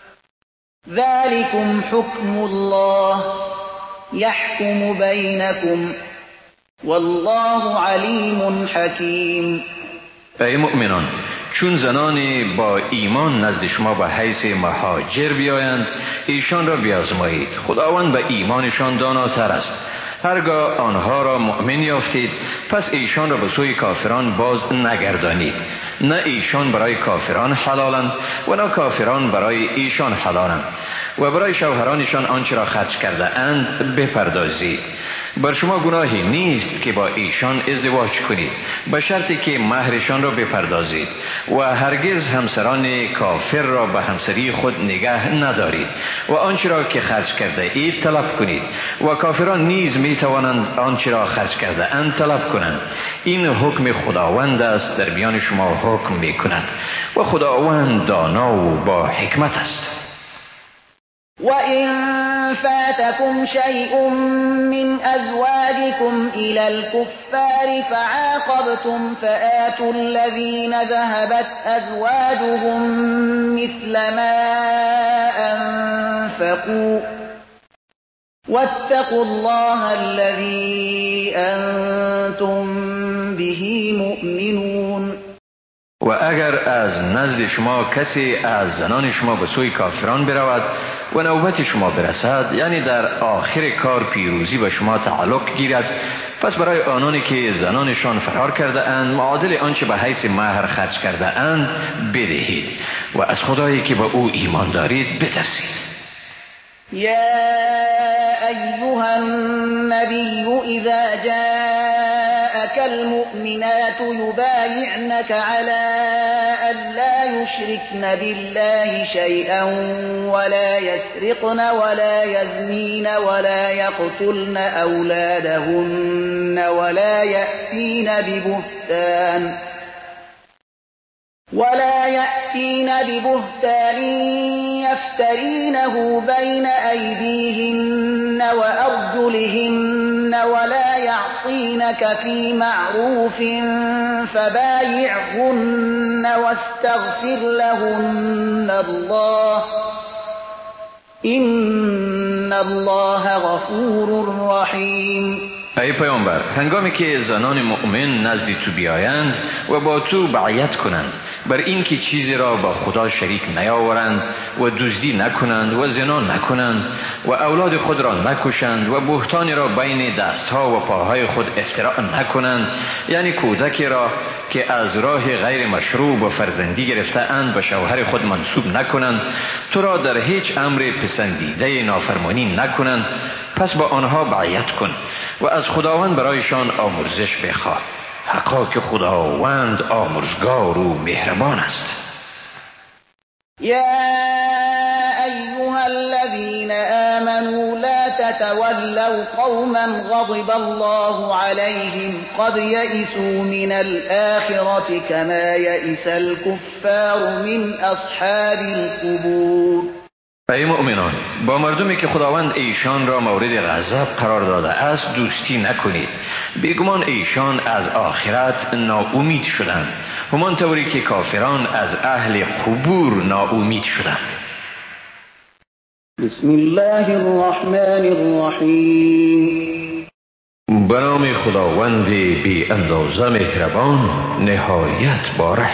ذلكم حكم الله يحكم بينكم والله عليم حكيم. ای مؤمنان، چون زنانی با ایمان نزد شما به حیث مهاجر بیایند ایشان را بیازمایید. خداوند به ایمانشان داناتر است. هرگاه آنها را مؤمن یافتید پس ایشان را به سوی کافران باز نگردانید. نه ایشان برای کافران حلالند و نه کافران برای ایشان حلالند و برای شوهرانشان آنچه را خرج کرده اند بپردازید. بر شما گناهی نیست که با ایشان ازدواج کنید به شرطی که مهرشان را بپردازید و هرگز همسران کافر را به همسری خود نگه ندارید و آنچه را که خرج کرده اید طلب کنید و کافران نیز می توانند آنچه را خرج کرده اند طلب کنند. این حکم خداوند است در میان شما حکم می کند و خداوند دانا و با حکمت است. وَإِن فَاتَكُمْ شَيْءٌ مِّنْ أَزْوَاجِكُمْ إِلَى الْكُفَّارِ فَعَاقَبْتُمْ فَآتُوا الَّذِينَ ذَهَبَتْ أَزْوَاجُهُم مِّثْلَ مَا أَنفَقُوا وَاتَّقُوا اللَّهَ الَّذِي أَنتُم بِهِ مُؤْمِنُونَ. و اگر از نزد شما کسی از زنان شما به سوی کافران برود و نوبت شما برسد، یعنی در آخر کار پیروزی به شما تعلق گیرد، پس برای آنانی که زنانشان فرار کرده اند معادل آنچه به حیث مهر خرج کرده اند بدهید و از خدایی که به او ایمان دارید بترسید. يا أيها النبي إذا جاءك المؤمنات يبايعنك على أن لا يشركن بالله شيئا ولا يسرقن ولا يزنين ولا يقتلن أولادهن ولا يأتين ببهتان يفترينه بين أيديهن وأرجلهن ولا يعصينك في معروف فبايعهن واستغفر لهن الله إن الله غفور رحیم. ای پیامبر، هنگامی که زنان مؤمن نزد تو بیایند و با تو بیعت کنند بر این که چیزی را با خدا شریک نیاورند و دزدی نکنند و زنا نکنند و اولاد خود را نکشند و بهتانی را بین دستها و پاهای خود افتراء نکنند، یعنی کودکی را که از راه غیر مشروع و فرزندی گرفته اند به شوهر خود منسوب نکنند، تو را در هیچ امر پسندیده نافرمانی نکنند، پس با آنها بیعت کن و از خداوند برایشان آمرزش بخواه، حقا که خداوند آمرزگار و مهربان است. یا ایها الذین آمنوا لا تتولوا قوما غضب الله عليهم قد يئسوا من الآخرة كما يئس الكفار من اصحاب القبور. ای مؤمنان، با مردمی که خداوند ایشان را مورد غضب قرار داده است دوستی نکنید، بیگمان ایشان از آخرت ناامید شدند، همانطوری که کافران از اهل قبور ناامید شدند. بسم الله الرحمن الرحیم. به نام خداوند بی اندازه مهربان نهایت باره.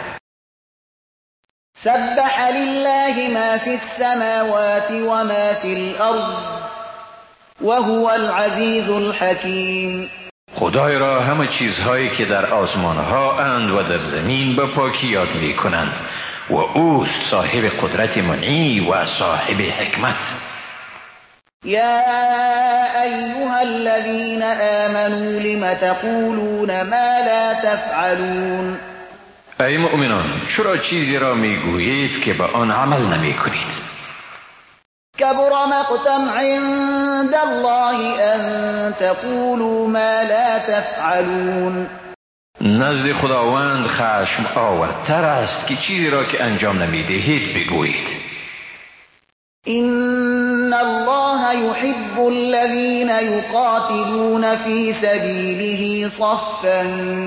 سبح لله ما في السماوات وما في الأرض وهو العزيز الحكيم. خدای را همه چیزهایی که در آسمانها اند و در زمین به پاکی یاد می کنند و اوست صاحب قدرت منعی و صاحب حکمت. یا ایها الذین آمنوا لم تقولون ما لا تفعلون. ای مؤمنان، چرا چیزی را میگویید که به آن عمل نمی کنید؟ کبر مقتا عند الله ان تقولوا ما لا تفعلون. نزد خداوند خشم آورتر است که چیزی را که انجام نمیدهید بگویید. ان الله يحب الذين يقاتلون في سبيله صفا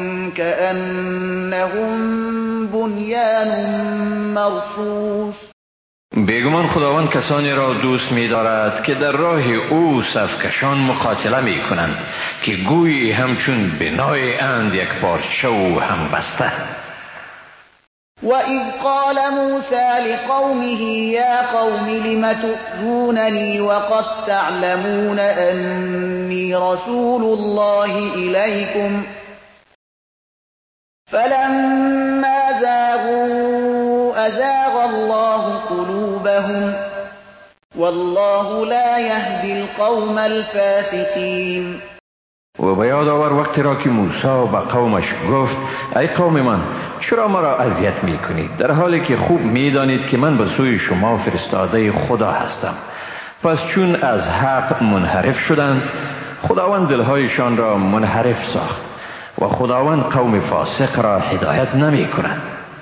كأنهم بنيان مرصوص. بیگمان خداوند کسانی را دوست می دارد که در راه او صفکشان مقاتله می کنند که گویی همچون بنای اند یک پارچه و هم بسته. وَإِذْ قَالَ مُوسَى لِقَوْمِهِ يَا قَوْمِ لِمَ تُؤْذُونَنِي وَقَدْ تَعْلَمُونَ أَنِّي رَسُولُ اللَّهِ إِلَيْكُمْ فَلَمَّا زَاغُوا أَزَاغَ اللَّهُ قُلُوبَهُمْ وَاللَّهُ لَا يَهْدِي الْقَوْمَ الْفَاسِقِينَ. و به یاد آور وقتی را که موسی به قومش گفت ای قوم من، چرا مرا اذیت می کنید در حالی که خوب می دانید که من به سوی شما فرستاده خدا هستم؟ پس چون از حق منحرف شدند خداوند دلهایشان را منحرف ساخت و خداوند قوم فاسق را هدایت نمی کند.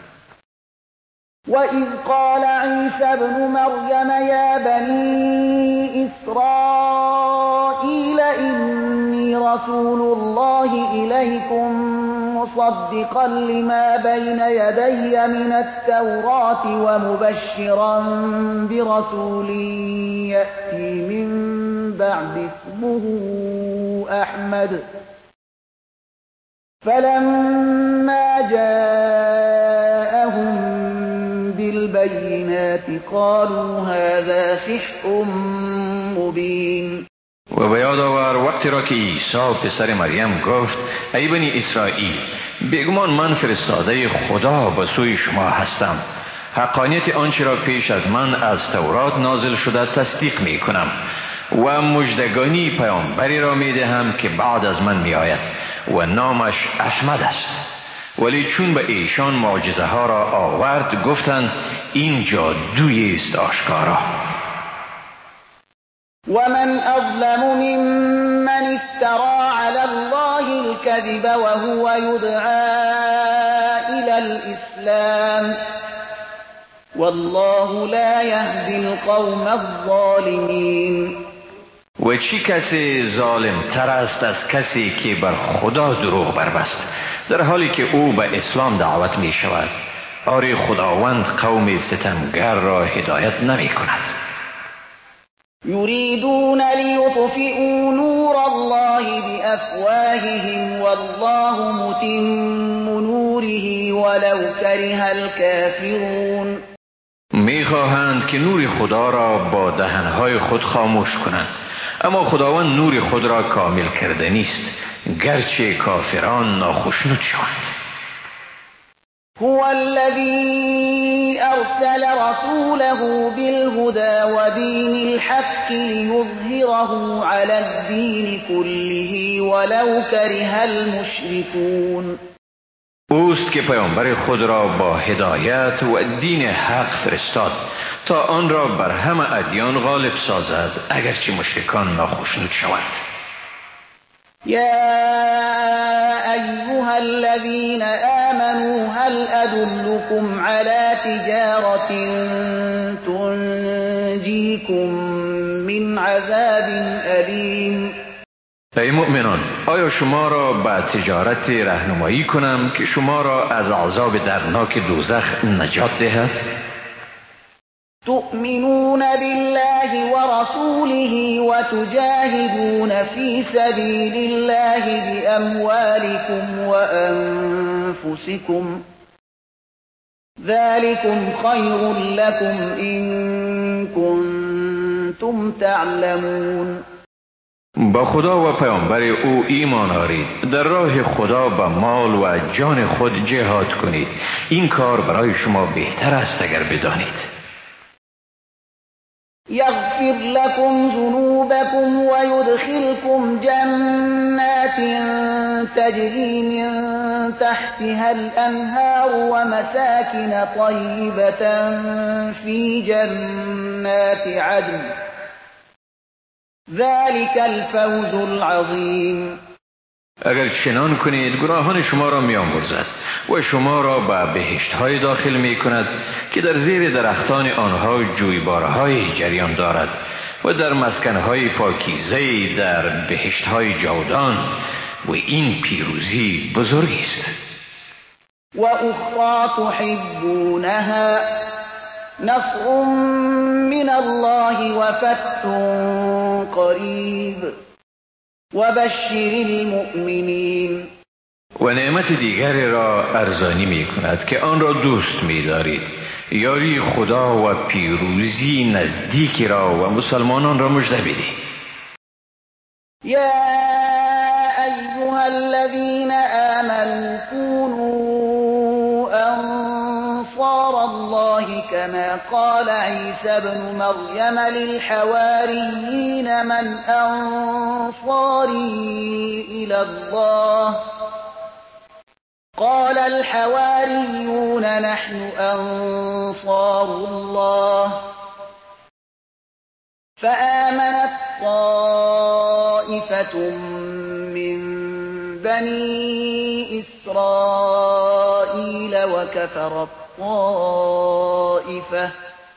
وَإِذْ قَالَ عِيسَى ابْنُ مَرْيَمَ يَا بَنِي إِسْرَائِيلَ إِنِّي رَسُولُ اللَّهِ إِلَيْكُمْ مُصَدِّقًا لِمَا بَيْنَ يَدَيَّ مِنَ التَّوْرَاةِ وَمُبَشِّرًا بِرَسُولٍ يَأْتِي مِن بَعْدِي اسْمُهُ أَحْمَدُ. فَلَمَّا جَاءَهُم بالبينات قالوا هذا سحر مبین. و به یاد آور وقتی را که عیسی پسر مریم گفت ای بنی اسرائیل، بیگمان من فرستاده خدا به سوی شما هستم، حقانیت آنچه را پیش از من از تورات نازل شده تصدیق می کنم و مژدگانی پیامبری را می دهم که بعد از من می آید و نامش احمد است. ولی چون به ایشان معجزه ها را آورد گفتند این جادویی است آشکارا. ومن أظلم ممن افترى على الله الكذب وهو يدعى إلى الإسلام والله لا يهدي القوم الظالمين. و چی کسی ظالم تر است از کسی که بر خدا دروغ بربست در حالی که او به اسلام دعوت می شود؟ آری خداوند قوم ستمگر را هدایت نمی کند. يريدون ليطفئوا نور الله بأفواههم والله متم نوره ولو كره الكافرون. میخواهند که نور خدا را با دهنهای خود خاموش کنند، اما خداوند نور خود را کامل کرده نیست گرچه کافران ناخشنود شوند. هو الذي أرسل رسوله بالهدى ودين الحق ليظهره على الدين كله ولو كره المشركون. اوست که پیامبر خود را با هدایت و دین حق فرستاد تا آن را بر همه ادیان غالب سازد اگرچه مشرکان ناخشنود شوند. يا أيها الذين آمنوا هل أدلكم على تجارة تنجيكم من عذاب أليم. ای مؤمنان، آیا شما را به تجارت راهنمایی کنم که شما را از عذاب دردناک دوزخ نجات دهد؟ تؤمنون بالله ورسوله وتجاهدون في سبيل الله بأموالكم وأنفسكم ذلكم خير لكم إن كنتم تعلمون. با خدا و پیامبر او ایمان آورید، در راه خدا به مال و جان خود جهاد کنید، این کار برای شما بهتر است اگر بدانید. يغفر لكم ذنوبكم ويدخلكم جنات تجري من تحتها الأنهار ومساكن طيبة في جنات عدن ذلك الفوز العظيم. اگر چنان کنید گناهان شما را می‌آمرزد و شما را به بهشت‌های داخل می‌کند که در زیر درختان آنها جویبارهای جریان دارد و در مسکن‌های پاکیزه در بهشت‌های جاودان، و این پیروزی بزرگی است. و اخرى تحبونها نصر من الله وفتح قریب وبشر المؤمنین. و نعمت دیگری را ارزانی می کند که آن را دوست می دارید، یاری خدا و پیروزی نزدیکی را و مسلمانان را مژده بدهید. یا ایها الذین آمنوا كونوا انصار الله كما قال عيسى ابن مريم للحواريين من أنصاري إلى الله قال الحواريون نحن أنصار الله فآمنت طائفة من بني إسرائيل وكفرت طائفة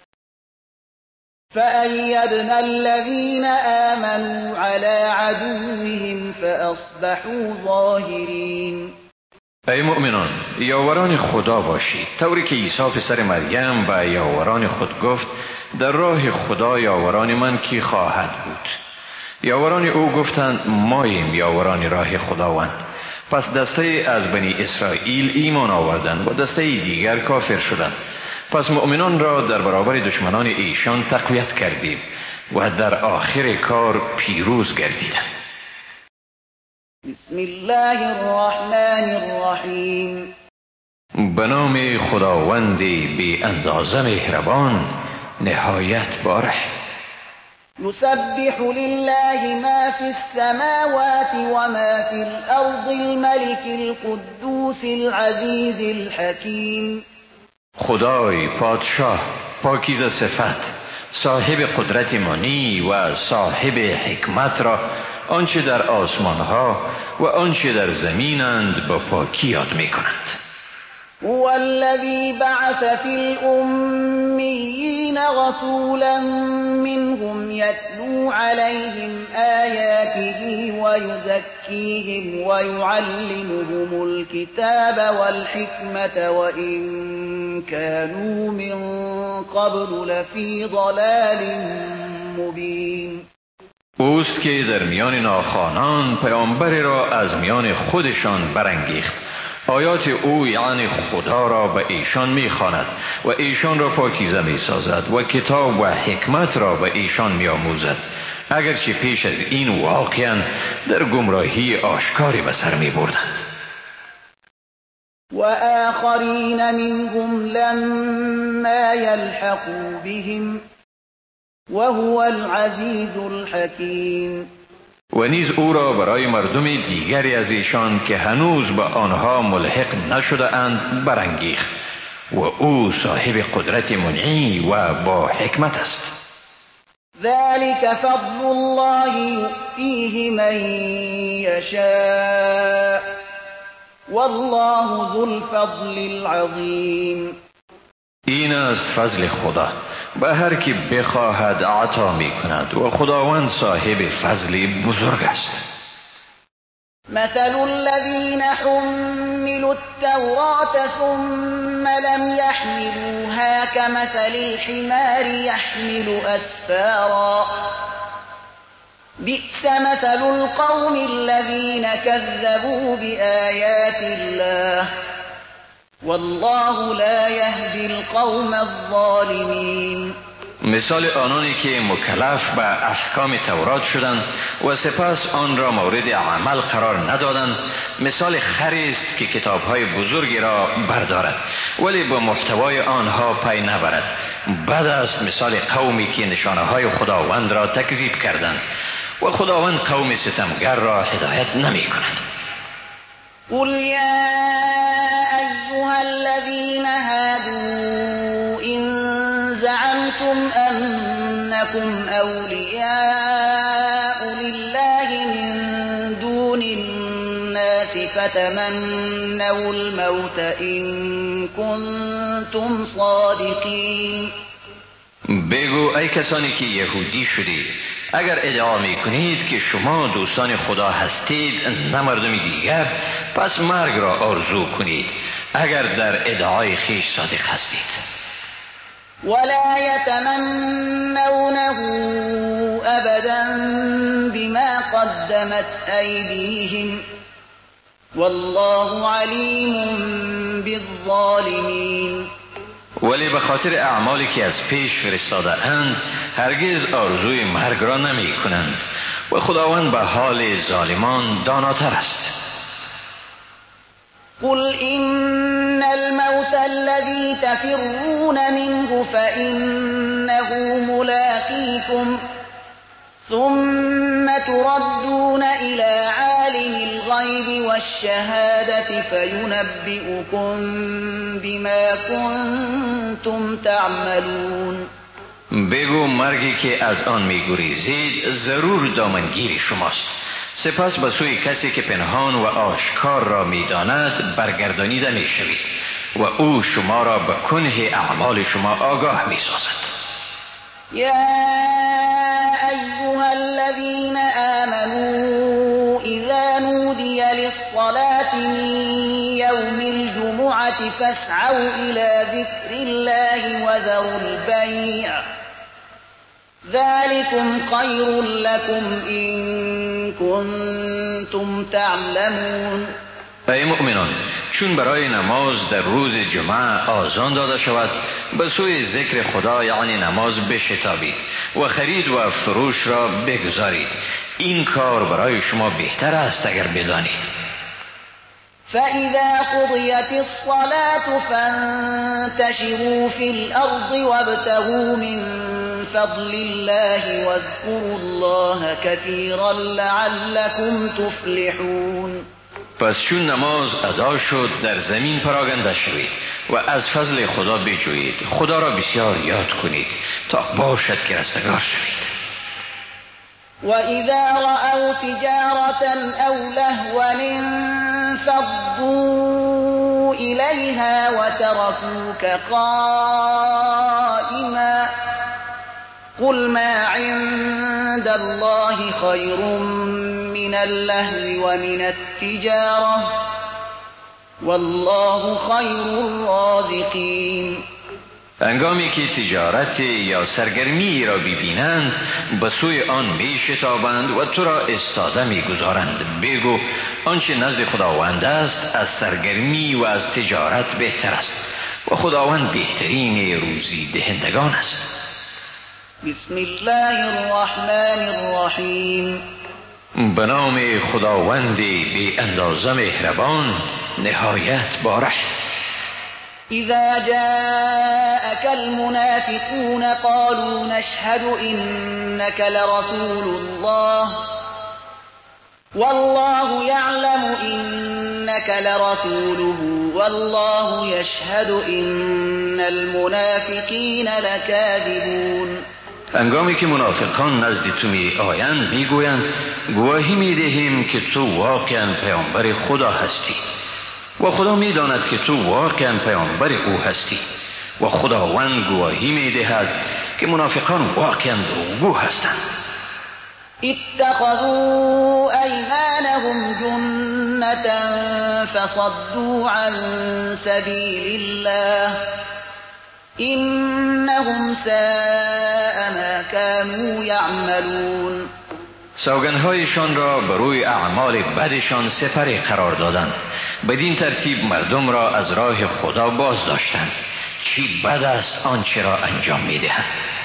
فأيدنا الذين آمنوا على عدوهم فأصبحوا ظاهرين. ای مؤمنان، یاوران خدا باشید، طوری که عیسی پسر مریم به یاوران خود گفت در راه خدا یاوران من کی خواهد بود؟ یاوران او گفتند ماییم یاوران راه خداوند. پس دسته از بنی اسرائیل ایمان آوردند و دسته دیگر کافر شدند. پس مؤمنان را در برابر دشمنان ایشان تقویت کردیم و در آخر کار پیروز گردیدند. بسم الله الرحمن الرحیم. به نام خداوند بی اندازه مهربان نهایت باره. يسبح لله ما في السماوات وما في الأرض الملك القدوس العزیز الحکیم. خدای پادشاه پاکیزه صفت، صاحب قدرت منی و صاحب حکمت را آنچه در آسمانها و آنچه در زمینند با پاکی یاد می کنند. هو الذي بعث في الأميين رسولا منهم يتلو عليهم آياته ويزكيهم ويعلمهم الكتاب والحكمة وإن كانوا من قبل لفي ضلال مبين. اوست که در میان ناخوانان پیامبری را از میان خودشان برانگیخت، آیات او یعنی خدا را به ایشان میخواند و ایشان را پاکیزه میسازد و کتاب و حکمت را به ایشان میآموزد، اگرچه پیش از این واقعا در گمراهی آشکاری به سر میبردند. و آخرین منهم لما يلحقوا بهم وهو العزیز الحکیم. و نیز او را برای مردم دیگری از ایشان که هنوز به آنها ملحق نشده اند برانگیخت و او صاحب قدرت منعی و با حکمت است. ذلك فضل الله یؤتیه من یشاء والله ذو الفضل العظیم. این است فضل خدا، به هر کی بخواهد عطا می کند و خداوند صاحب فضل بزرگ است. مثل الذين حملوا التوراة ثم لم يحملوها كمثل الحمار يحمل أسفارا بئس مثل القوم الذين كذبوا بآيات الله والله لا يهدي القوم الظالمين. مثال آنانی که مکلف به احکام تورات شدند و سپس آن را مورد عمل قرار ندادند، مثال خری است که کتاب‌های بزرگی را بردارد ولی به محتوای آنها پی نبرد. بد است مثال قومی که نشانه‌های خداوند را تکذیب کردند و خداوند قوم ستمگر را هدایت نمی کند. قل یا أيها الذين هادوا إن زعمتم أنكم أولياء لله من دون الناس فتمنوا الموت إن كنتم صادقين. بگو ای کسانی که یهودی شدید، اگر ادعا می کنید که شما دوستان خدا هستید نه مردم دیگر، پس مرگ را آرزو کنید اگر در ادعای خیش صادق هستید. ولا يتمنونه أبدا بما قدمت أيديهم والله عليم بالظالمين. ولی به خاطر اعمالی که از پیش فرستاده اند هرگز آرزوی مرگ را نمی کنند و خداوند به حال ظالمان داناتر است. قل إن الموت الذي تفرون منه فإنه ملاقيكم ثم تردون إلى عالم الغيب والشهادة فينبئكم بما كنتم تعملون. بگو مرگی که از آن می‌گریزید ضرور دامنگیر شماست، سپس به سوی کسی که پنهان و آشکار را می‌داند برگردانیده می‌شوید و او شما را به کنه اعمال شما آگاه می‌سازد. یا أيها الذين آمنوا إذا نودي للصلاة من يوم الجمعة فاسعوا إلى ذكر الله وذروا البيع ذلكم خير لكم إن كنتم تعلمون. ای مؤمنان، چون برای نماز در روز جمعه آذان داده شود به سوی ذکر خدا یعنی نماز بشتابید و خرید و فروش را بگذارید، این کار برای شما بهتر است اگر بدانید. فإذا قضيت الصلاة فانتشروا في الأرض وابتغوا من فضل الله واذكروا الله كثيرا لعلكم تفلحون. پس چون نماز ادا شد در زمین پراگنده شوید و از فضل خدا بجویید، خدا را بسیار یاد کنید تا باشد که رستگار شوید. وَإِذَا رَأَوْا تِجَارَةً أَوْ لَهْوًا انفَضُّوا إِلَيْهَا وَتَرَكُوكَ قَائِمًا قُلْ مَا عِندَ اللَّهِ خَيْرٌ مِّنَ اللَّهْوِ وَمِنَ التِّجَارَةِ وَاللَّهُ خَيْرُ الرَّازِقِينَ. هنگامی که تجارت یا سرگرمی را ببینند به سوی آن می شتابند و تو را استاده می گذارند. بگو آنچه نزد خداوند است از سرگرمی و از تجارت بهتر است و خداوند بهترین روزی دهندگان است. بسم الله الرحمن الرحیم. به نام خداوند بی اندازه مهربان نهایت باره. إذا جاءك المنافقون قالوا نشهد إنك لرسول الله والله يعلم إنك لرسوله والله يشهد إن المنافقين لكاذبون. هنگامی که منافقان نزد تو می آیند می گویند گواهی می دهیم که تو واقعا پیامبر خدا هستی و خدا می داند که تو واقعا پیامبر او هستی و خداوند گواهی می دهد که منافقان واقعا دروغگو هستند. اتخذوا أيمانهم جنة فصدوا عن سبيل الله إنهم ساء ما كانوا يعملون. سوگندهایشان را بر روی اعمال بدشان سپری قرار دادند، بدین ترتیب مردم را از راه خدا باز داشتند. چی بد است آنچه را انجام می‌دهند.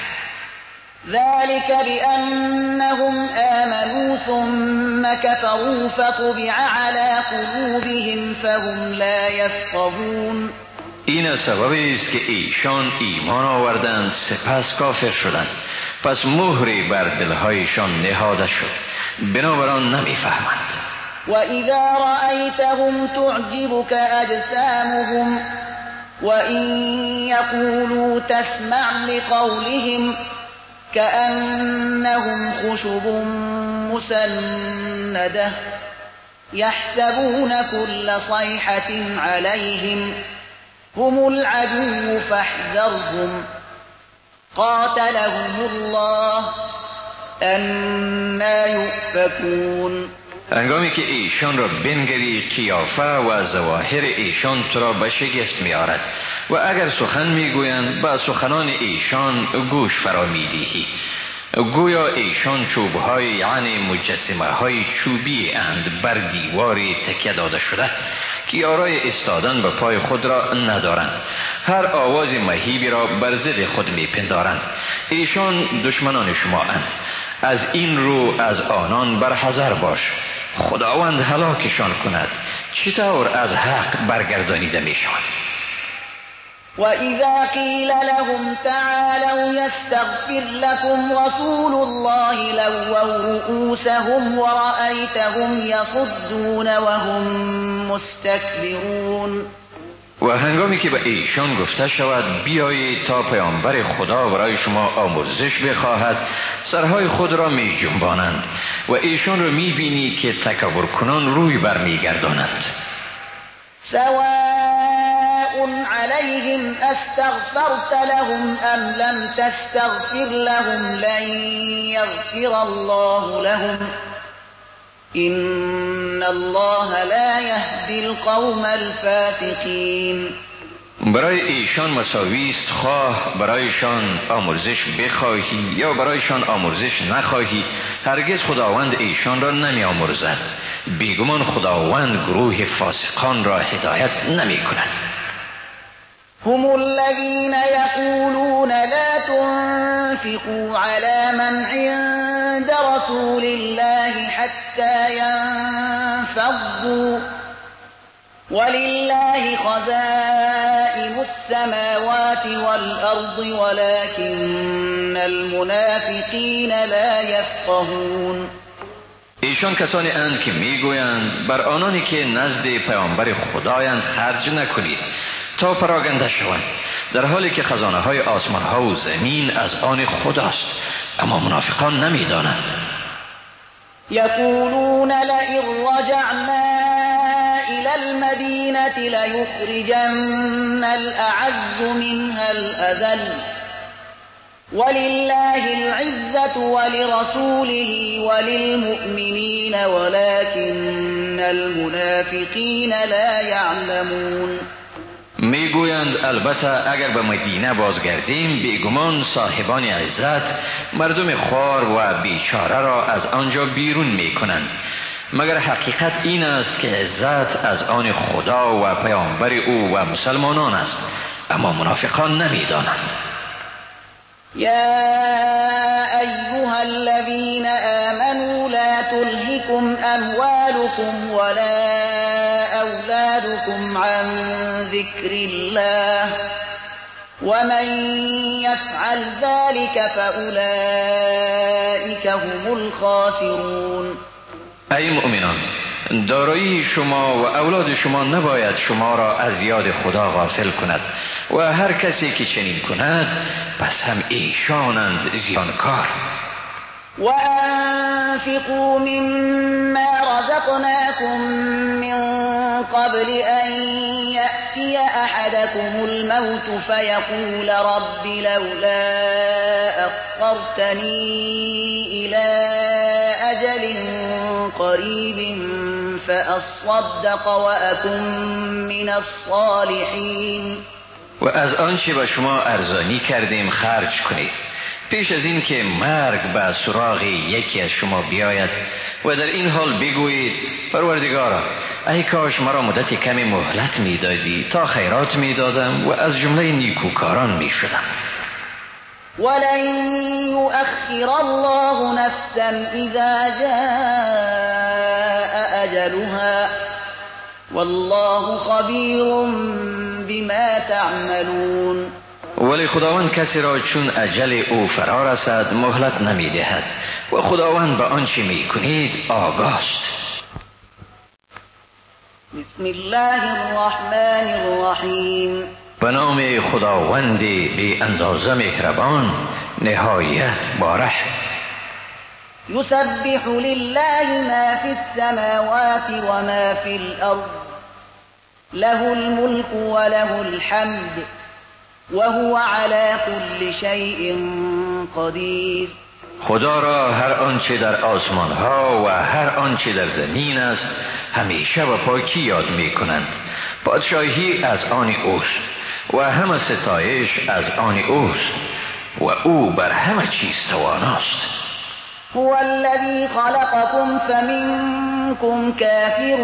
ذلك بأنهم آمنوا ثم كفروا فطبع على قلوبهم فهم لا يفقهون. این سبب است که ایشان ایمان آوردند سپس کافر شدند، پس مهری بر دلهایشان نهاده شد، بنابراین نمیفهمند. وَإِذَا رَأَيْتَهُمْ تُعْجِبُكَ أَجْسَامُهُمْ وَإِنْ يَقُولُوا تَسْمَعْ لِقَوْلِهِمْ كَأَنَّهُمْ خُشُبٌ مُّسَنَّدَةٌ يَحْسَبُونَ كُلَّ صَيْحَةٍ عَلَيْهِمْ هُمُ الْعَدُوُّ فَاحْذَرْهُمْ قَاتَلَهُمُ اللَّهُ أَنَّىٰ يُؤْفَكُونَ. هنگامی که ایشان را بنگری قیافه و ظواهر ایشان تو را به شگفت می آرد و اگر سخن می گویند به سخنان ایشان گوش فرا می دهی. گویا ایشان چوبهای یعنی مجسمه های چوبی اند بر دیواری تکیه داده شده که یارای استادن به پای خود را ندارند. هر آواز مهیبی را بر ضد خود می پندارند. ایشان دشمنان شما اند، از این رو از آنان برحذر باش، خداوند هلاکشان کند. چطور از حق برگردانیده می شوند؟ وَإِذَا قِيلَ لَهُمْ تَعَالَوْا يَسْتَغْفِرْ لَكُمْ رَسُولُ اللَّهِ لَوَّوْا رُءُوسَهُمْ وَرَأَيْتَهُمْ يَصُدُّونَ وَهُمْ مُسْتَكْبِرُونَ. و هنگامی که به ایشان گفته شود بیایید تا پیامبر خدا برای شما آمرزش بخواهد، سرهای خود را می جنبانند و ایشان را می بینی که تکبر کنان روی بر می گردانند. سواء عليهم استغفرت لهم ام لم تستغفر لهم لن يغفر الله لهم إن الله لا يهدي القوم الفاسقين. برای ایشان مساوی است خواه برایشان آمرزش بخواهی یا برایشان آمرزش نخواهی، هرگز خداوند ایشان را نمی آمرزد. بیگمان خداوند گروه فاسقان را هدایت نمی کند. هم الذين يقولون لا تنفقوا على من عند رسول الله حتى ينفضوا خزائن السماوات والأرض ولكن المنافقین لا يفقهون. ایشان کسانی اند که میگویند بر آنانی که نزد پیامبر خدایند خرج نکنید تا پراگنده شوند، در حالی که خزانه های آسمان ها و زمین از آن خداست، اما منافقان نمیدانند. یقولون لئن رجعنا إلى المدینة لیخرجن الأعز منها الأذل ولله العزة ولرسوله وللمؤمنین ولكن المنافقین لا يعلمون. میگویند البته اگر به مدینه بازگردیم بیگمان صاحبان عزت مردم خوار و بیچاره را از آنجا بیرون میکنند، مگر حقیقت این است که عزت از آن خدا و پیامبر او و مسلمانان است، اما منافقان نمیدانند. یا ایها الذین آمنوا لا تلهکم اموالکم ولا أولادكم عن ذكر الله ومن يفعل ذلك فأولئك هم الخاسرون. ای مؤمنان، دارایی شما و اولاد شما نباید شما را از یاد خدا غافل کند و هر کسی که چنین کند پس هم ایشانند زیانکار. وأنفقوا مما رزقناكم من قبل أن يأتي أحدكم الموت فيقول رب لولا أخرتني إلى أجل قريب فأصدق وأكن من الصالحين. و از آنچه به شما ارزانی کردیم خرج کنید پیش از این که مرگ به سراغ یکی از شما بیاید و در این حال بگویید پروردگارا ای کاش مرا مدت کمی مهلت میدادی تا خیرات میدادم و از جمله نیکوکاران میشدم. ولن يؤخر الله نفسا اذا جاء اجلها والله خبیر بما تعملون. ولی خداوند کسی را چون اجل او فرا رسد مهلت نمی دهد و خداوند به آنچه می کنید آگاه است. بسم الله الرحمن الرحیم. به نام خداوند بی اندازه مهربان نهایت باره. یسبح لله ما فی السماوات و ما فی الارض له الملك و له الحمد وهو على كل شيء قدیر. خدا را هر آنچه در آسمان ها و هر آنچه در زمین است همیشه و پاکی یاد می کنند. پادشاهی از آن اوست و همه ستایش از آن اوست و او بر همه چیز تواناست. هو الذي خلقكم فمنكم كافر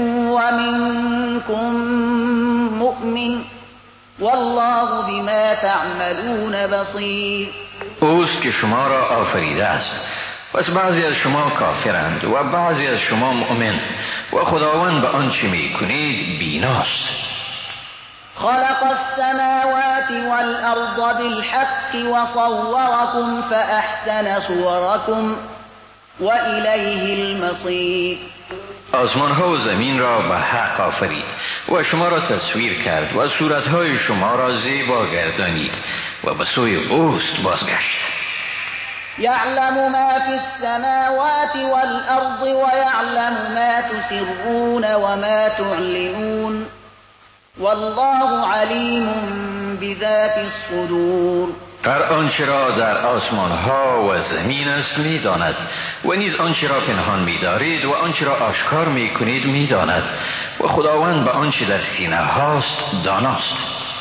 ومنكم مؤمن والله بما تعملون بصیر. اوست که شما را آفریده است، پس بعضی از شما کافرند و بعضی از شما مؤمن و خداوند به آنچه می کنید بیناست. خلق السماوات والأرض بالحق وصوركم فأحسن صوركم وإليه المصير. آسمان ها و زمین را به حق آفرید و شما را تصویر کرد و صورتهای شما را زیبا گردانید و به سوی اوست بازگشت. یعلم ما فی السماوات والأرض ويعلم ما تسرون وما تعلنون والله علیم بذات الصدور. هر آنچه را در آسمان ها و زمین است می داند و نیز آنچه را پنهان می دارید و آنچه را آشکار می کنید می داند و خداوند به آنچه در سینه هاست داناست.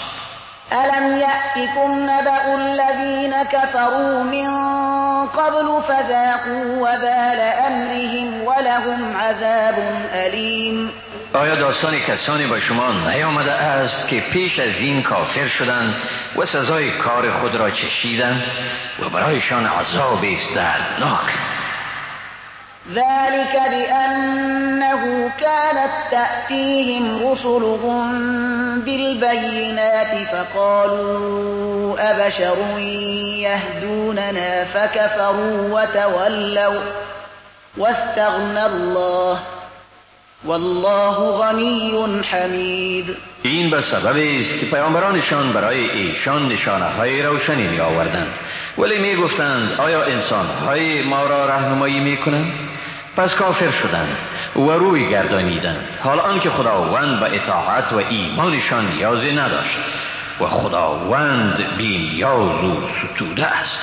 الم یأتکم نبأ الذین کفروا من قبل فذاقوا وبال امرهم ولهم عذاب علیم. آیا داستان کسانی به شما نیامده است که پیش از این کافر شدند و سزای کار خود را چشیدند و برایشان عذاب است دردناک؟ ذلك بأنه كانت تأتيهم رسلهم بالبينات فقالوا أبشر يهدوننا فكفروا وتولوا واستغنى الله والله غنی حمید. این به سببی است که پیامبرانشان برای ایشان نشانه‌های روشنی می آوردند، ولی می گفتند آیا انسان‌های ما را راهنمایی می کنند؟ پس کافر شدند و روی گردانیدند، حال آنکه خداوند به اطاعت و ایمانشان نیازی نداشت و خداوند بی‌نیاز و ستوده است.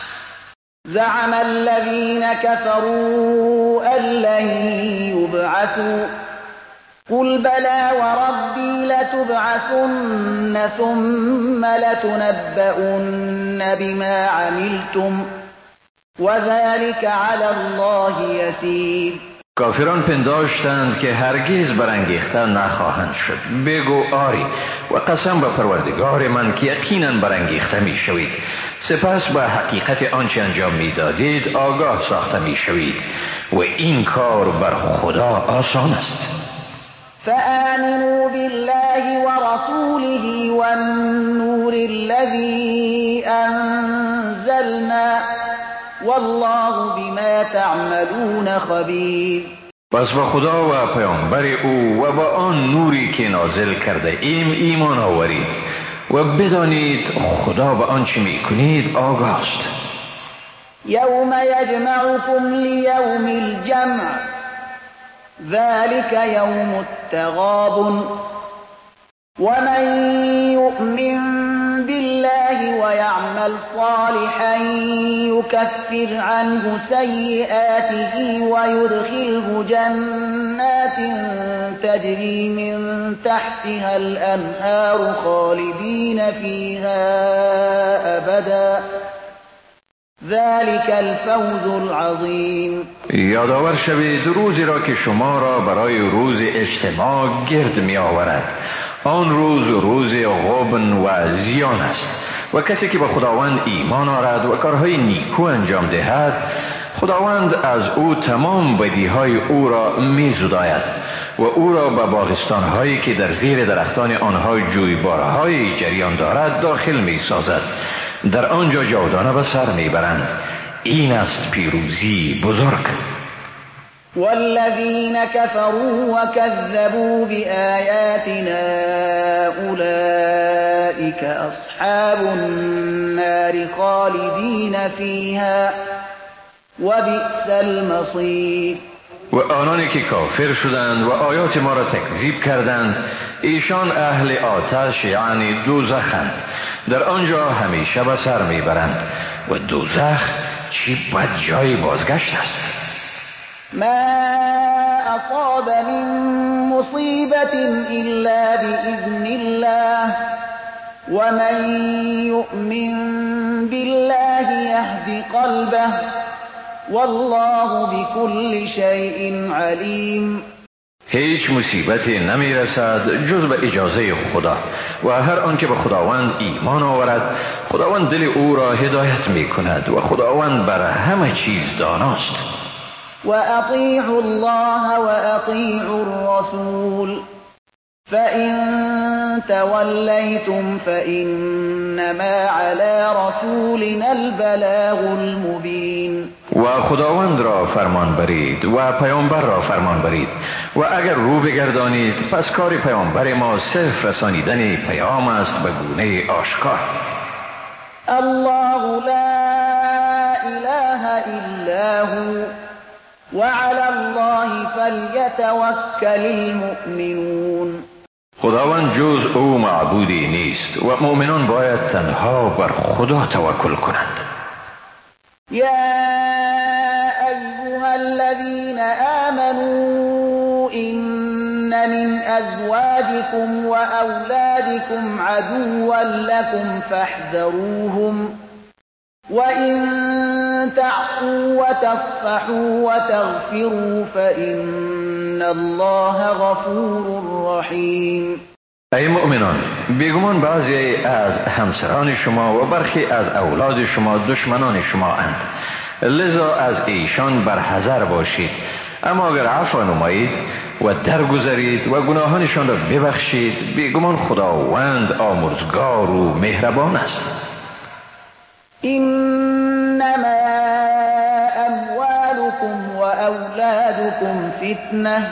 زعم الذين كفروا أن لن يبعثوا قل بلى وربي لتبعثن ثم لتنبؤن بما عملتم وذلك على الله يسير. کافران پنداشتند که هرگز برانگیخته نخواهند شد. بگو آری و قسم به پروردگار من که یقینا برانگیخته می شوید، سپس به حقیقت آنچه انجام می دادید آگاه ساخته می شوید و این کار بر خدا آسان است. فآمنوا بالله ورسوله والنور الذي أنزلنا والله بما تعملون خبیر. پس با خدا و پیامبر او و با آن نوری که نازل کرده ایم ایمان آورید و بدانید خدا به آنچه می کنید آگاه است. یوم یجمعکم لیوم الجمع ذلك یوم التغابن ومن یؤمن بالله ويعمل صالحا يكفر عنه سيئاته ويدخله جنات تجري من تحتها الأنهار خالدين فيها أبدا ذلك الفوز العظیم. یادآور شوید روزی را که شما را برای روز اجتماع گرد می آورد. آن روز غبن و زیان است و کسی که به خداوند ایمان آورد و کارهای نیکو انجام دهد خداوند از او تمام بدیهای او را می زداید و او را به باغستانهایی که در زیر درختان آنها جویبارهای جریان دارد داخل می سازد. در آنجا جاودانه به سر می برند. این است پیروزی بزرگ. والذين كفروا وكذبوا بآياتنا أولئك أصحاب النار خالدين فيها وبئس المصير. و آنانی که کافر شدند و آیات ما را تکذیب کردند ایشان اهل آتش یعنی دوزخند، در آنجا همیشه به سر میبرند و دوزخ چی بد جای بازگشت است. ما أصاب من مصيبة إلا بإذن الله ومن يؤمن بالله يهد قلبه والله بكل شيء علیم. هیچ مصیبتی نمی رسد جز به اجازه خدا و هر آنکه به خداوند ایمان آورد خداوند دل او را هدایت می کند و خداوند بر همه چیز داناست. وأطيعوا الله وأطيعوا الرسول فإن توليتم فإنما على رسولنا البلاغ المبين. و خداوند را فرمان برید و پیامبر را فرمان برید و اگر رو بگردانید پس کار پیامبر ما صرف رسانیدن پیام است به گونه آشکار. الله لا إله إلا هو وعلى الله فليتوكل المؤمنون. خداوند جز او معبودی نیست و مؤمنان باید تنها بر خدا توکل کنند. يا أيها الذين آمنوا إن من أزواجكم وأولادكم عدوا لكم فاحذروهم وإن تعفوا وتصفحوا وتغفروا فإن الله غفور رحیم. ای مؤمنان، بیگمان بعضی از همسران شما و برخی از اولاد شما دشمنان شما اند، لذا از ایشان برحذر باشید. اما اگر عفو نمایید و درگذرید و گناهانشان را ببخشید، بیگمان خداوند آمرزگار و مهربان است. انما اموالكم و اولادكم فتنه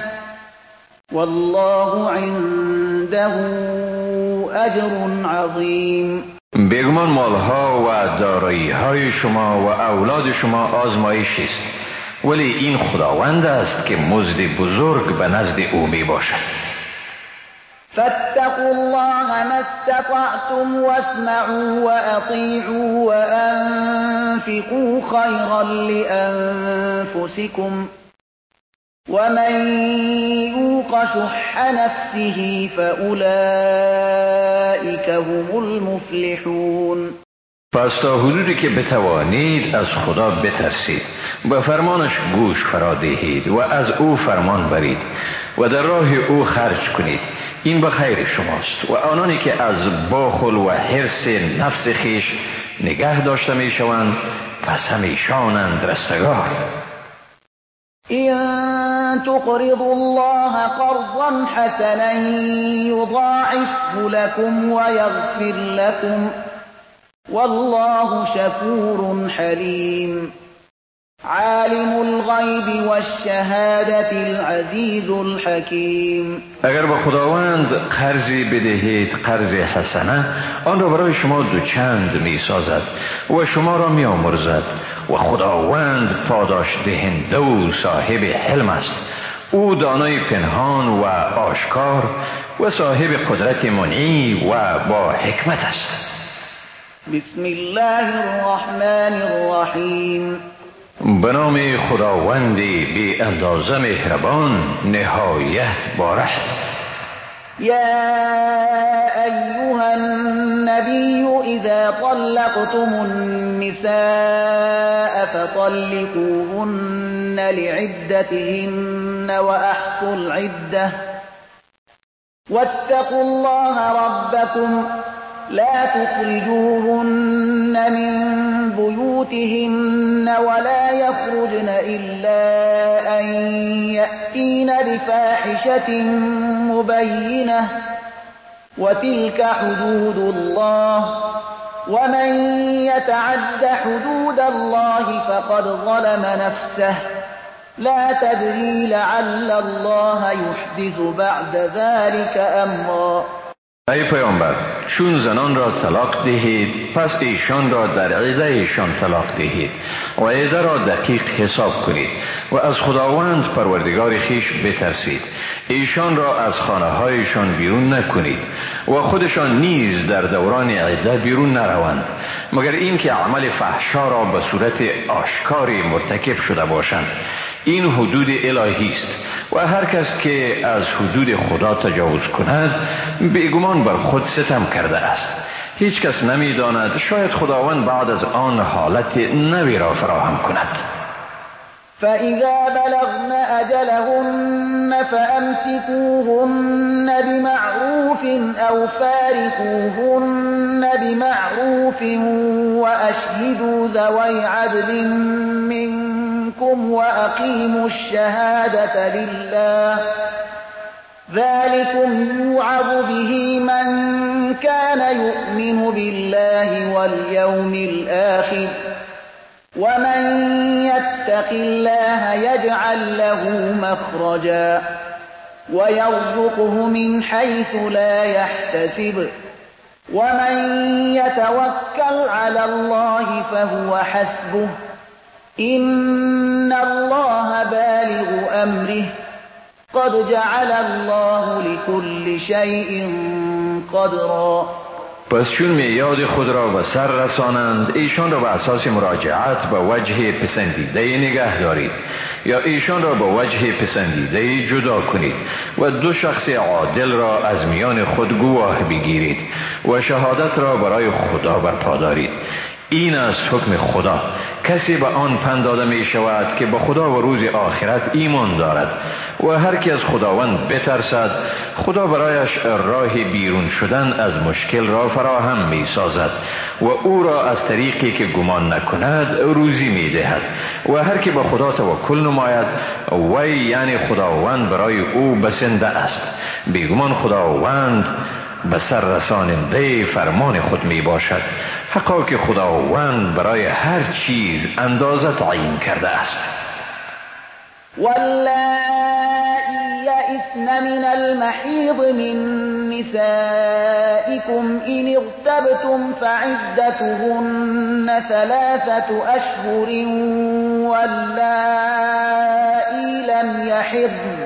والله عنده اجر عظیم. بیگمان مالها و دارایی‌های شما و اولاد شما آزمایشی است، ولی این خداوند است که مزد بزرگ به نزد او می باشد. فاتقوا الله ما استطعتم واسمعوا واطيعوا وانفقوا خيرا لانفسكم ومن يوق شح نفسه فاولئك هم المفلحون. پس تا حدودی که بتوانید از خدا بترسید، به فرمانش گوش فرا دهید و از او فرمان برید و در راه او خرج کنید. این به خیر شماست. و آنانی که از بخل و حرص نفس خیش نگه داشته می شوند، پس همیشانند رستگار. إن تقرضوا الله قرضا حسنا يضاعفه لكم ويغفر لكم والله شكور حليم. عالم الغیب والشهادة العزیز الحکیم. اگر به خداوند قرضی بدهید، قرض حسنه، آن را برای شما دوچند می سازد و شما را می آمرزد و خداوند پاداش دهنده و صاحب حلم است. او دانای پنهان و آشکار و صاحب قدرت منعی و با حکمت است. بسم الله الرحمن الرحیم. به نام خداوند بی اندازه مهربان، نهایت باره. یا ایها النبی اذا طلقتم النساء فطلقوهن لعدتهن واحصوا العده واتقوا الله ربكم لا تخرجوهن من بيوتهن ولا يخرجن إلا أن يأتين بفاحشة مبينة وتلك حدود الله ومن يتعد حدود الله فقد ظلم نفسه لا تدري لعل الله يحدث بعد ذلك أمرا. ای پیامبر، چون زنان را طلاق دهید، پس ایشان را در عده ایشان طلاق دهید و عده را دقیق حساب کنید و از خداوند پروردگار خیش بترسید. ایشان را از خانه هایشان بیرون نکنید و خودشان نیز در دوران عده بیرون نروند، مگر اینکه عمل فحشا را به صورت آشکاری مرتکب شده باشند. این حدود الهی است و هر کس که از حدود خدا تجاوز کند، بیگمان بر خود ستم کرده است. هیچ کس نمی داند شاید خداوند بعد از آن حالت نوی را فراهم کند. فإذا بلغن أجلهن فأمسكوهن بمعروف أو فارقوهن بمعروف وأشهدوا ذوي عدل منكم وأقيموا الشهادة لله ذلكم يوعظ به من كان يؤمن بالله واليوم الآخر ومن يتق الله يجعل له مخرجا ويرزقه من حيث لا يحتسب ومن يتوكل على الله فهو حسبه إن الله بالغ أمره قد جعل الله لكل شيء قدرا. پس چون میاد خود را به سر رسانند، ایشان را به اساس مراجعت به وجه پسندیده نگه دارید یا ایشان را به وجه پسندیده جدا کنید و دو شخص عادل را از میان خود گواه بگیرید و شهادت را برای خدا برپا دارید. این است حکم خدا. کسی به آن پند داده می شود که به خدا و روز آخرت ایمان دارد و هر کی از خداوند بترسد، خدا برایش راه بیرون شدن از مشکل را فراهم می سازد و او را از طریقی که گمان نکند روزی می دهد و هر کی به خدا توکل نماید، وی یعنی خداوند برای او بسنده است. بیگمان خداوند به سر رساننده فرمان خود می باشد. حقا که خداوند برای هر چیز اندازه تعیین کرده است. واللائي يئسن من المحيض من نسائكم إن ارتبتم فعدتهن 3 أشهر واللائي لم يحضن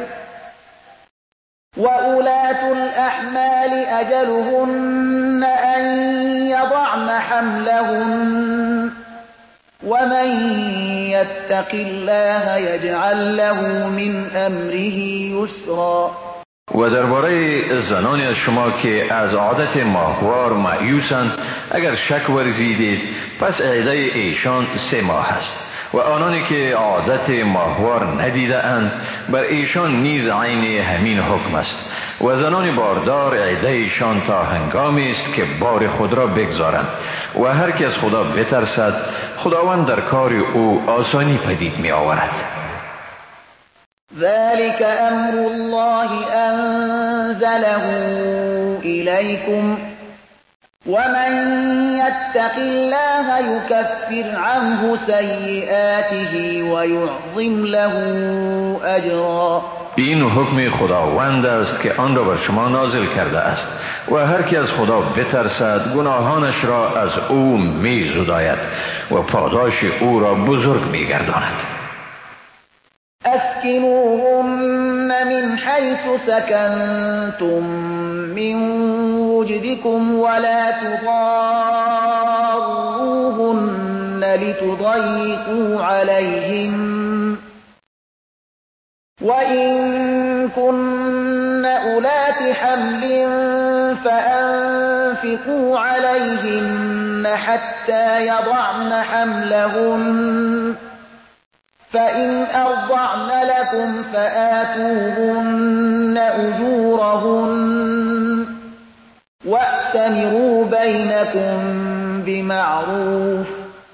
وأولاة الأحمال أجلهن أن يضعن حملهن ومن يتق الله يجعل له من أمره يسرا. و درباره زنانی از شما که از عادت ماهوار مایوسند، اگر شک ورزیدید پس عده ایشان 3 ماه است و آنانی که عادت ماهوار ندیده اند بر ایشان نیز عین همین حکم است و زنان باردار عده ایشان تا هنگامی است که بار خود را بگذارند و هر که از خدا بترسد خداوند در کار او آسانی پدید می آورد. ذلك امر الله انزله الیکم ومن يتق الله يكفر عنه سيئاته ويعظم له اجرا. این حکم خداوند است که آن را بر شما نازل کرده است و هر کی از خدا بترسد گناهانش را از او می زداید و پاداش او را بزرگ می گرداند. اسکنوهن من حیث سکنتم من وجدكم ولا تضاروهن لتضيقوا عليهم وإن كن أولات حمل فأنفقوا عليهن حتى يضعن حملهن فإن أرضعن لكم فآتوهن أجورهن وأتمروا بينكم بمعروف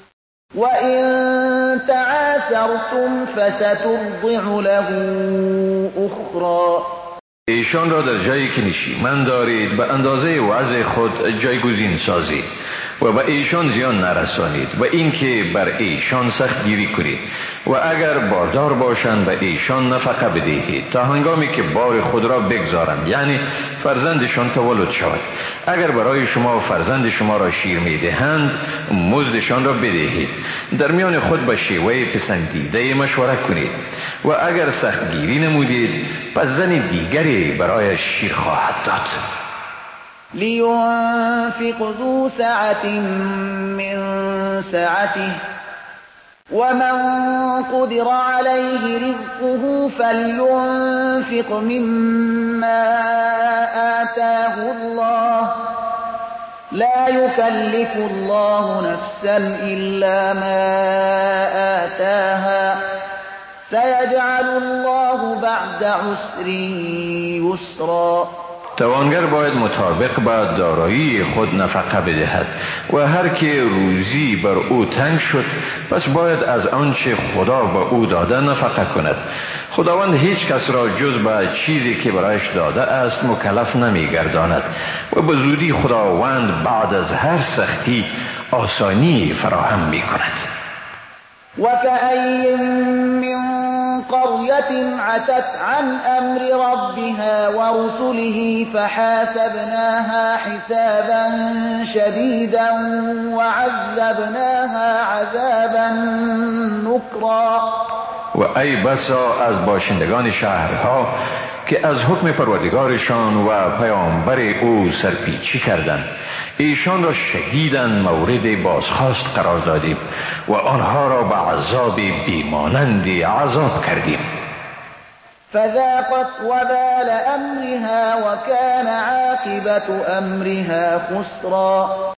وإن تعاسرتم فسترضع له أخرى. ایشان را در جایی که نشیمن دارید به اندازه وضع خود جایگزین سازید و به ایشان زیان نرسانید و اینکه بر ایشان سخت گیری کنید و اگر باردار باشند به ایشان نفقه بدهید تا هنگامی که بار خود را بگذارند، یعنی فرزندشان تولد شود. اگر برای شما فرزند شما را شیر می دهند مزدشان را بدهید. در میان خود به شیوه پسندیده مشوره کنید و اگر سخت گیری نمودید پس زن دیگری برای شیر خواهد داد. لينفق ذو سعة من سعته ومن قدر عليه رزقه فلينفق مما آتاه الله لا يكلف الله نفسا إلا ما آتاها سيجعل الله بعد عسر يسرا. توانگر باید مطابق با دارایی خود نفقه بدهد و هر که روزی بر او تنگ شد پس باید از آنچه خدا به او داده نفقه کند. خداوند هیچ کس را جز به چیزی که برایش داده است مکلف نمی گرداند و به زودی خداوند بعد از هر سختی آسانی فراهم می کند. وكأين من قرية عتت عن أمر ربها ورسله فحاسبناها حسابا شديدا وعذبناها عذابا نكرا. و ای بسا از باشندگان شهرها که از حکم پروردگارشان و پیامبر او سرپیچی کردند، ایشان را شدیداً مورد بازخواست قرار دادیم و آنها را به عذاب بیمانندی عذاب کردیم. فذاقت وبال امرها وكان عاقبة امرها خسرا.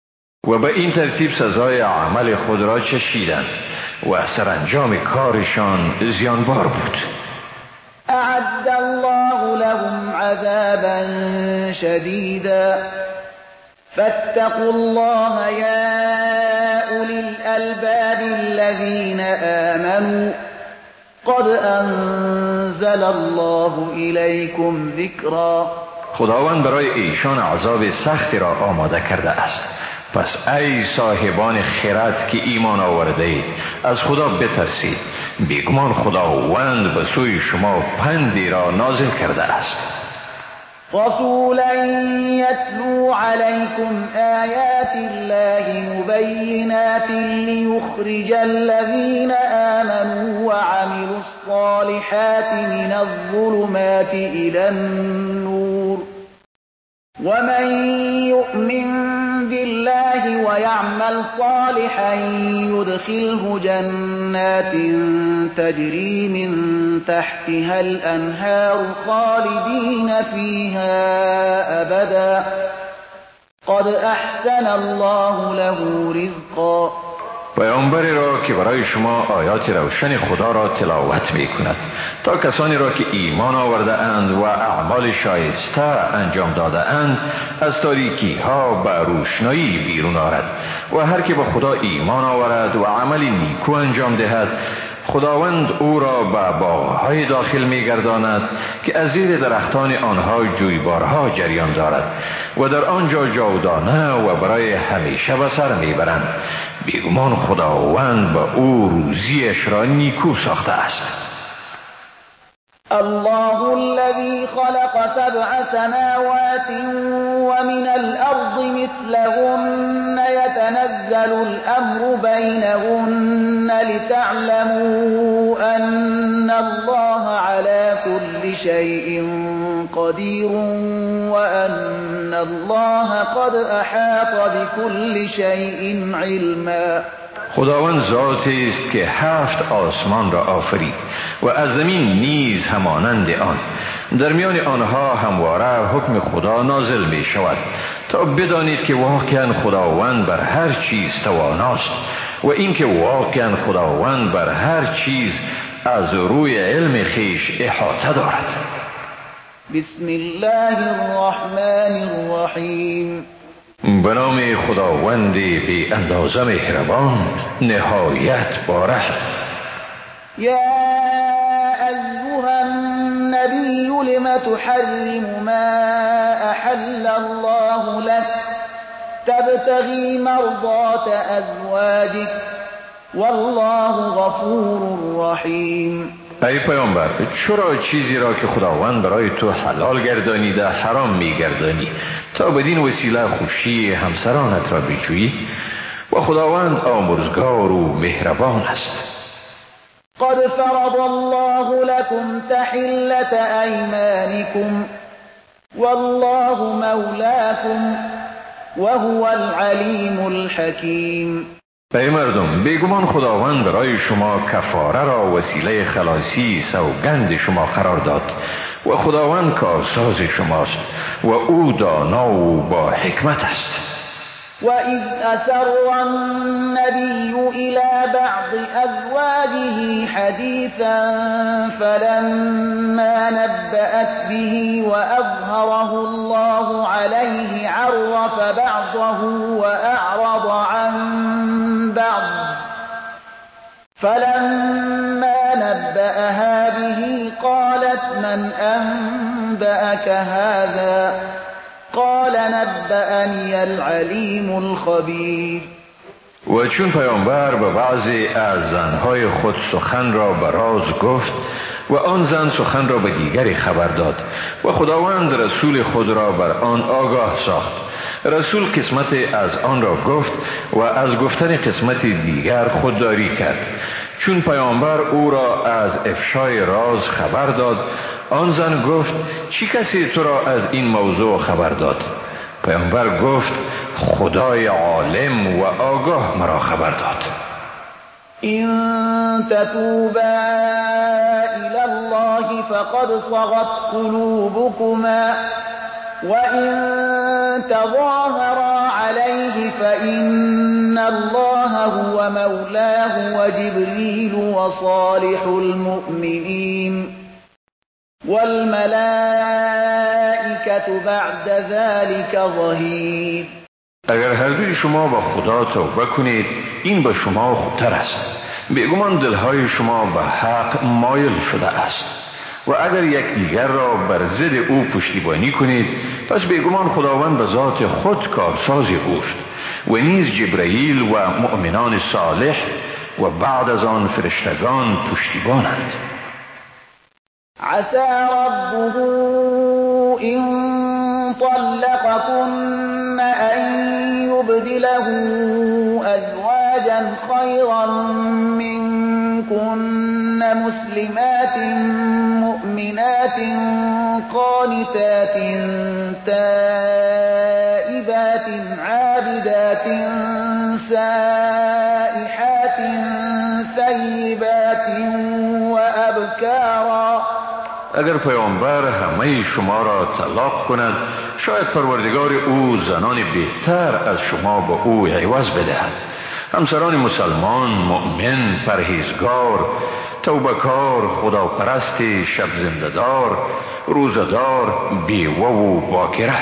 و به این ترتیب سزای عمل خود را چشیدند و سرانجام کارشان زیانبار بود. اعد الله لهم عذابا شدیدا فاتقوا الله يا أولي الألباب الذين آمنوا قد أنزل الله إليكم ذكرا. خداوند برای ایشان عذاب سختی را آماده کرده است. پس ای صاحبان خرد که ایمان آورده اید از خدا بترسید. بیگمان خداوند به سوی شما پندی را نازل کرده است. رسولا يتلو عليكم آيات الله مبينات ليخرج الذين آمنوا وعملوا الصالحات من الظلمات إلى النور ومن يؤمن بالله ويعمل صالحا يدخله جنات تجري من تحتها الأنهار خالدين فيها أبدا قد أحسن الله له رزقا. پیامبری را که برای شما آیات روشن خدا را تلاوت می کند تا کسانی را که ایمان آورده اند و اعمال شایسته انجام داده اند از تاریکی ها به روشنایی بیرون آرد و هر که به خدا ایمان آورد و عملی نیکو انجام دهد خداوند او را به باغ‌های داخل می‌گرداند که از زیر درختان آنها جویبارها جریان دارد و در آنجا جاودانه و برای همیشه به سر می‌برند. بیگمان خداوند به او روزیش را نیکو ساخته است. الله الذي خلق 7 سماوات ومن الأرض مثلهن يتنزل الأمر بينهن لتعلموا أن الله على كل شيء قدير وأن الله قد أحاط بكل شيء علما. خداوند ذاتی است که 7 آسمان را آفرید و از زمین نیز همانند آن. در میان آنها همواره حکم خدا نازل می شود تا بدانید که واقعا خداوند بر هر چیز تواناست و اینکه واقعا خداوند بر هر چیز از روی علم خیش احاطه دارد. بسم الله الرحمن الرحیم. به نام خداوند بی اندازه مهربان نهایت باره. یا ایها النبی لم تحرم ما احل الله لك تبتغی مرضات ازواجك والله غفور رحیم. ای پیامبر چرا چیزی را که خداوند برای تو حلال گردانیده حرام می‌گردانی تا بدین وسیله خوشی همسرانت را بجویی و خداوند آمرزگار و مهربان است. قد فرض الله لكم تحلة أيمانكم والله مولاكم وهو العليم الحكيم. ای مردم بیگمان خداوند برای شما کفاره را وسیله خلاصی سوگند شما قرار داد و خداوند کارساز شماست و او دانا و با حکمت است. وَإِذْ أَسَرَّ النَّبِيُّ إِلَى بَعْضِ أَزْوَاجِهِ حَدِيثًا فَلَمَّا نَبَّأَتْ بِهِ وَأَظْهَرَهُ اللَّهُ عَلَيْهِ عَرَّفَ بَعْضَهُ وَأَعْرَضَ عَن بَعْضٍ فَلَمَّا نَبَّأَهَا بِهِ قَالَتْ مَنْ أَنبَأَكَ هَذَا قال نبأني العليم الخبير. و چون پیامبر به بعضی از زنهای خود سخن را به راز گفت و آن زن سخن را به دیگری خبر داد و خداوند رسول خود را بر آن آگاه ساخت. رسول قسمت از آن را گفت و از گفتن قسمت دیگر خودداری کرد. چون پیامبر او را از افشای راز خبر داد آن زن گفت چی کسی تو را از این موضوع خبر داد؟ پیامبر گفت خدای عالم و آگاه مرا خبر داد. إن تتوبا إلى الله فقد صغت قلوبكما وَإِن تَظَاهَرَا عَلَيْهِ فَإِنَّ اللَّهَ هُوَ مَوْلَاهُ وَجِبْرِيلُ وَصَالِحُ الْمُؤْمِنِينَ وَالْمَلَائِكَةُ بَعْدَ ذَلِكَ ظَهِيرٌ. اگر هر دوی شما با خدا توبه کنید این به شما خوبتر است. بیگمان دلهای شما به حق مایل شده است و اگر یکدیگر را بر ضد او پشتیبانی کنید پس بیگمان خداوند به ذات خود کارساز اوست و نیز جبرئیل و مؤمنان صالح و بعد از آن فرشتگان پشتیبانند. عسى ربه إن طلقكن أن يبدله أزواجا خيرا منكن مسلمات مؤمنات قانتات تائبات عابدات سائحات ثيبات وأبكارا. اگر پیامبر همه شما را طلاق کند شاید پروردگار او زنان بهتر از شما به او عوض بدهد، همسران مسلمان، مؤمن، پرهیزگار، توبه‌کار، خداپرست، شب زنده‌دار، روزه‌دار، بیوه و باکره.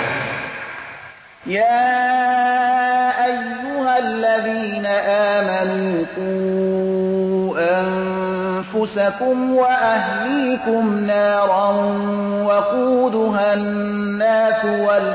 یا ایها الذین آمنوا قوا أنفسكم وأهليكم نارا وقودها الناس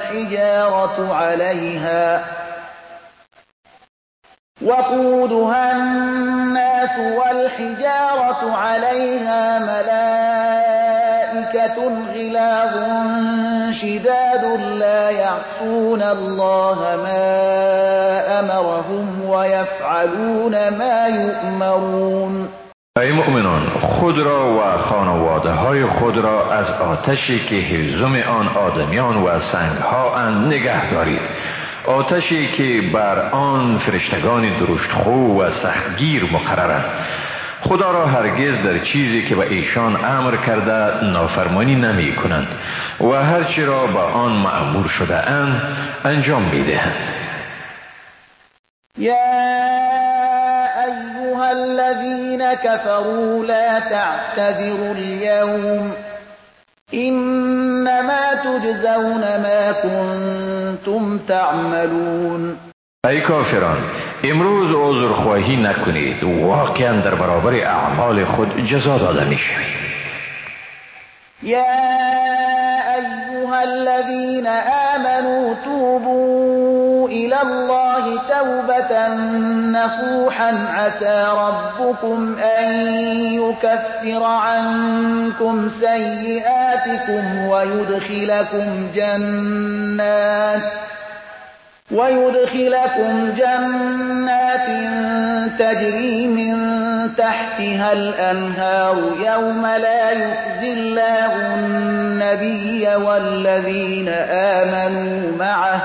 والحجارة عليها ملائكة غلاظ شداد لا يعصون الله ما أمرهم ويفعلون ما يؤمرون. ای مؤمنان، خود را و خانواده های خود را از آتشی که هیزم آن آدمیان و سنگ ها اند نگه دارید، آتشی که بر آن فرشتگان درشتخو و سختگیر مقررند. خدا را هرگز در چیزی که به ایشان امر کرده نافرمانی نمی کنند و هرچی را به آن مأمور شده اند انجام می دهند. یا ایها الذین كفروا لا تعتذروا اليوم انما تجزون ما کنتم تعملون. ای کافران، امروز عذرخواهی نکنید، واقعا در برابر اعمال خود جزا داده می شوید. یا ایها الذین آمنوا توبوا الى الله توبة نصوحا عسى ربكم ان يكفر عنكم سيئاتكم ويدخلكم جنات تجري من تحتها الأنهار يوم لا يخزي الله النبي والذين آمنوا معه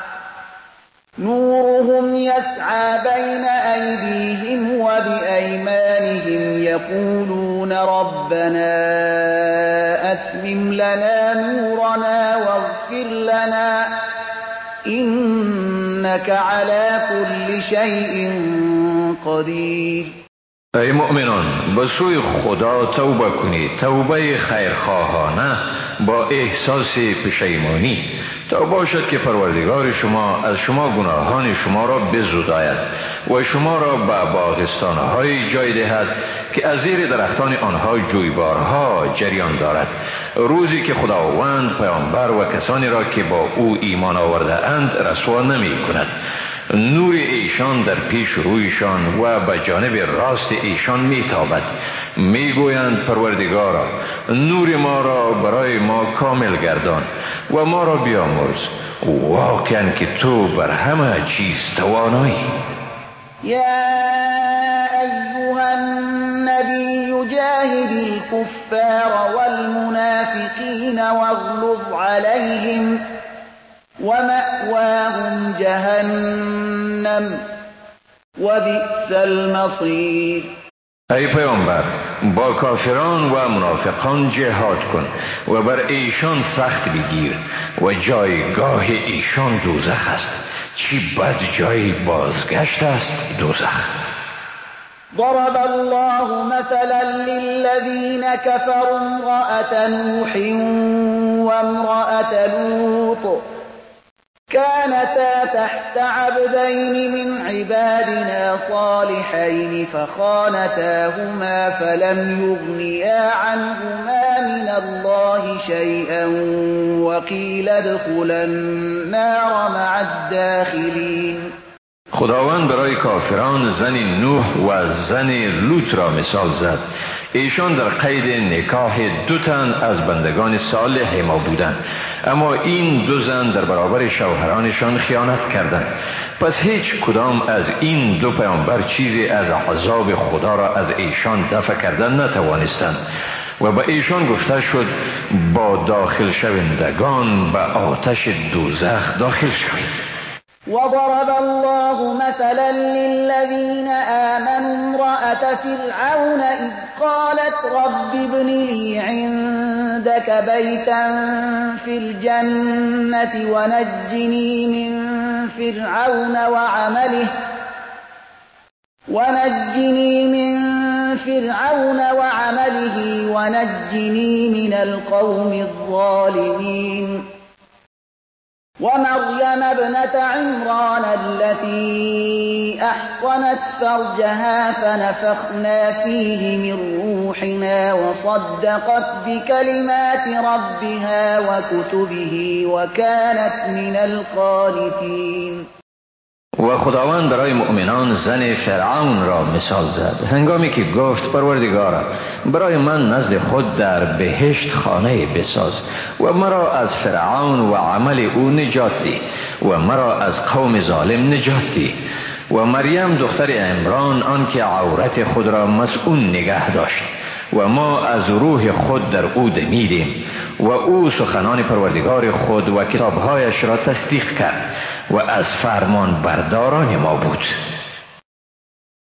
نورهم يسعى بين أيديهم وبأيمانهم يقولون ربنا أتمم لنا نورنا واغفر لنا إنك على كل شيء قدير. ای مؤمنان، به سوی خدا توبه کنید، توبه خیرخواهانه با احساس پشیمانی، تا باشد که پروردگار شما از شما گناهان شما را بزداید و شما را به باغستان‌های جای دهد که از زیر درختان آنها جویبارها جریان دارد، روزی که خداوند پیامبر و کسانی را که با او ایمان آورده اند رسوا نمی کند. نور ایشان در پیش رویشان و به جانب راست ایشان میتابد، میگویند پروردگارا نور ما را برای ما کامل گردان و ما را بیامرز، واقعا که تو بر همه چیز توانایی. یا ایها النبی جاهد الكفار والمنافقین واغلظ علیهم ومأواهم جهنم وبئس المصير. ای پیامبر، با کافران و منافقان جهاد کن و بر ایشان سخت بگیر و جایگاه ایشان دوزخ است. چی بد جای بازگشت است دوزخ. ضرب الله مثلا للذين كفروا امرأة نوح وامرأة لوط كانتا تحت عبدين من عبادنا صالحين فخانتاهما فلم يغنيا عنهما من الله شيئا وقيل ادخلا النار مع الداخلين. خداوند برای کافران زن نوح و زن لوط را مثال زد. ایشان در قید نکاح دو تن از بندگان صالح ما بودند، اما این دو زن در برابر شوهرانشان خیانت کردند. پس هیچ کدام از این دو پیامبر چیزی از عذاب خدا را از ایشان دفع کردن نتوانستند و به ایشان گفته شد با داخل شوندگان به آتش دوزخ داخل شوید. وضرب الله مثلا للذين آمنوا امرأة فرعون إذ قالت رب ابن لي عندك بيتا في الجنة ونجني من فرعون وعمله ونجني من القوم الظالمين. ومريم ابنة عمران التي أحصنت فرجها فنفخنا فيه من روحنا وصدقت بكلمات ربها وكتبه وكانت من القانتين. و خداوند برای مؤمنان زن فرعون را مثال زد هنگامی که گفت پروردگارا برای من نزد خود در بهشت خانه بساز و مرا از فرعون و عمل او نجات دی و مرا از قوم ظالم نجات دی. و مریم دختر عمران آنکه عورت خود را مسئول نگه داشت و ما از روح خود در او دمیدیم و او سخنان پروردگار خود و کتابهایش را تصدیق کرد و از فرمان برداران ما بود.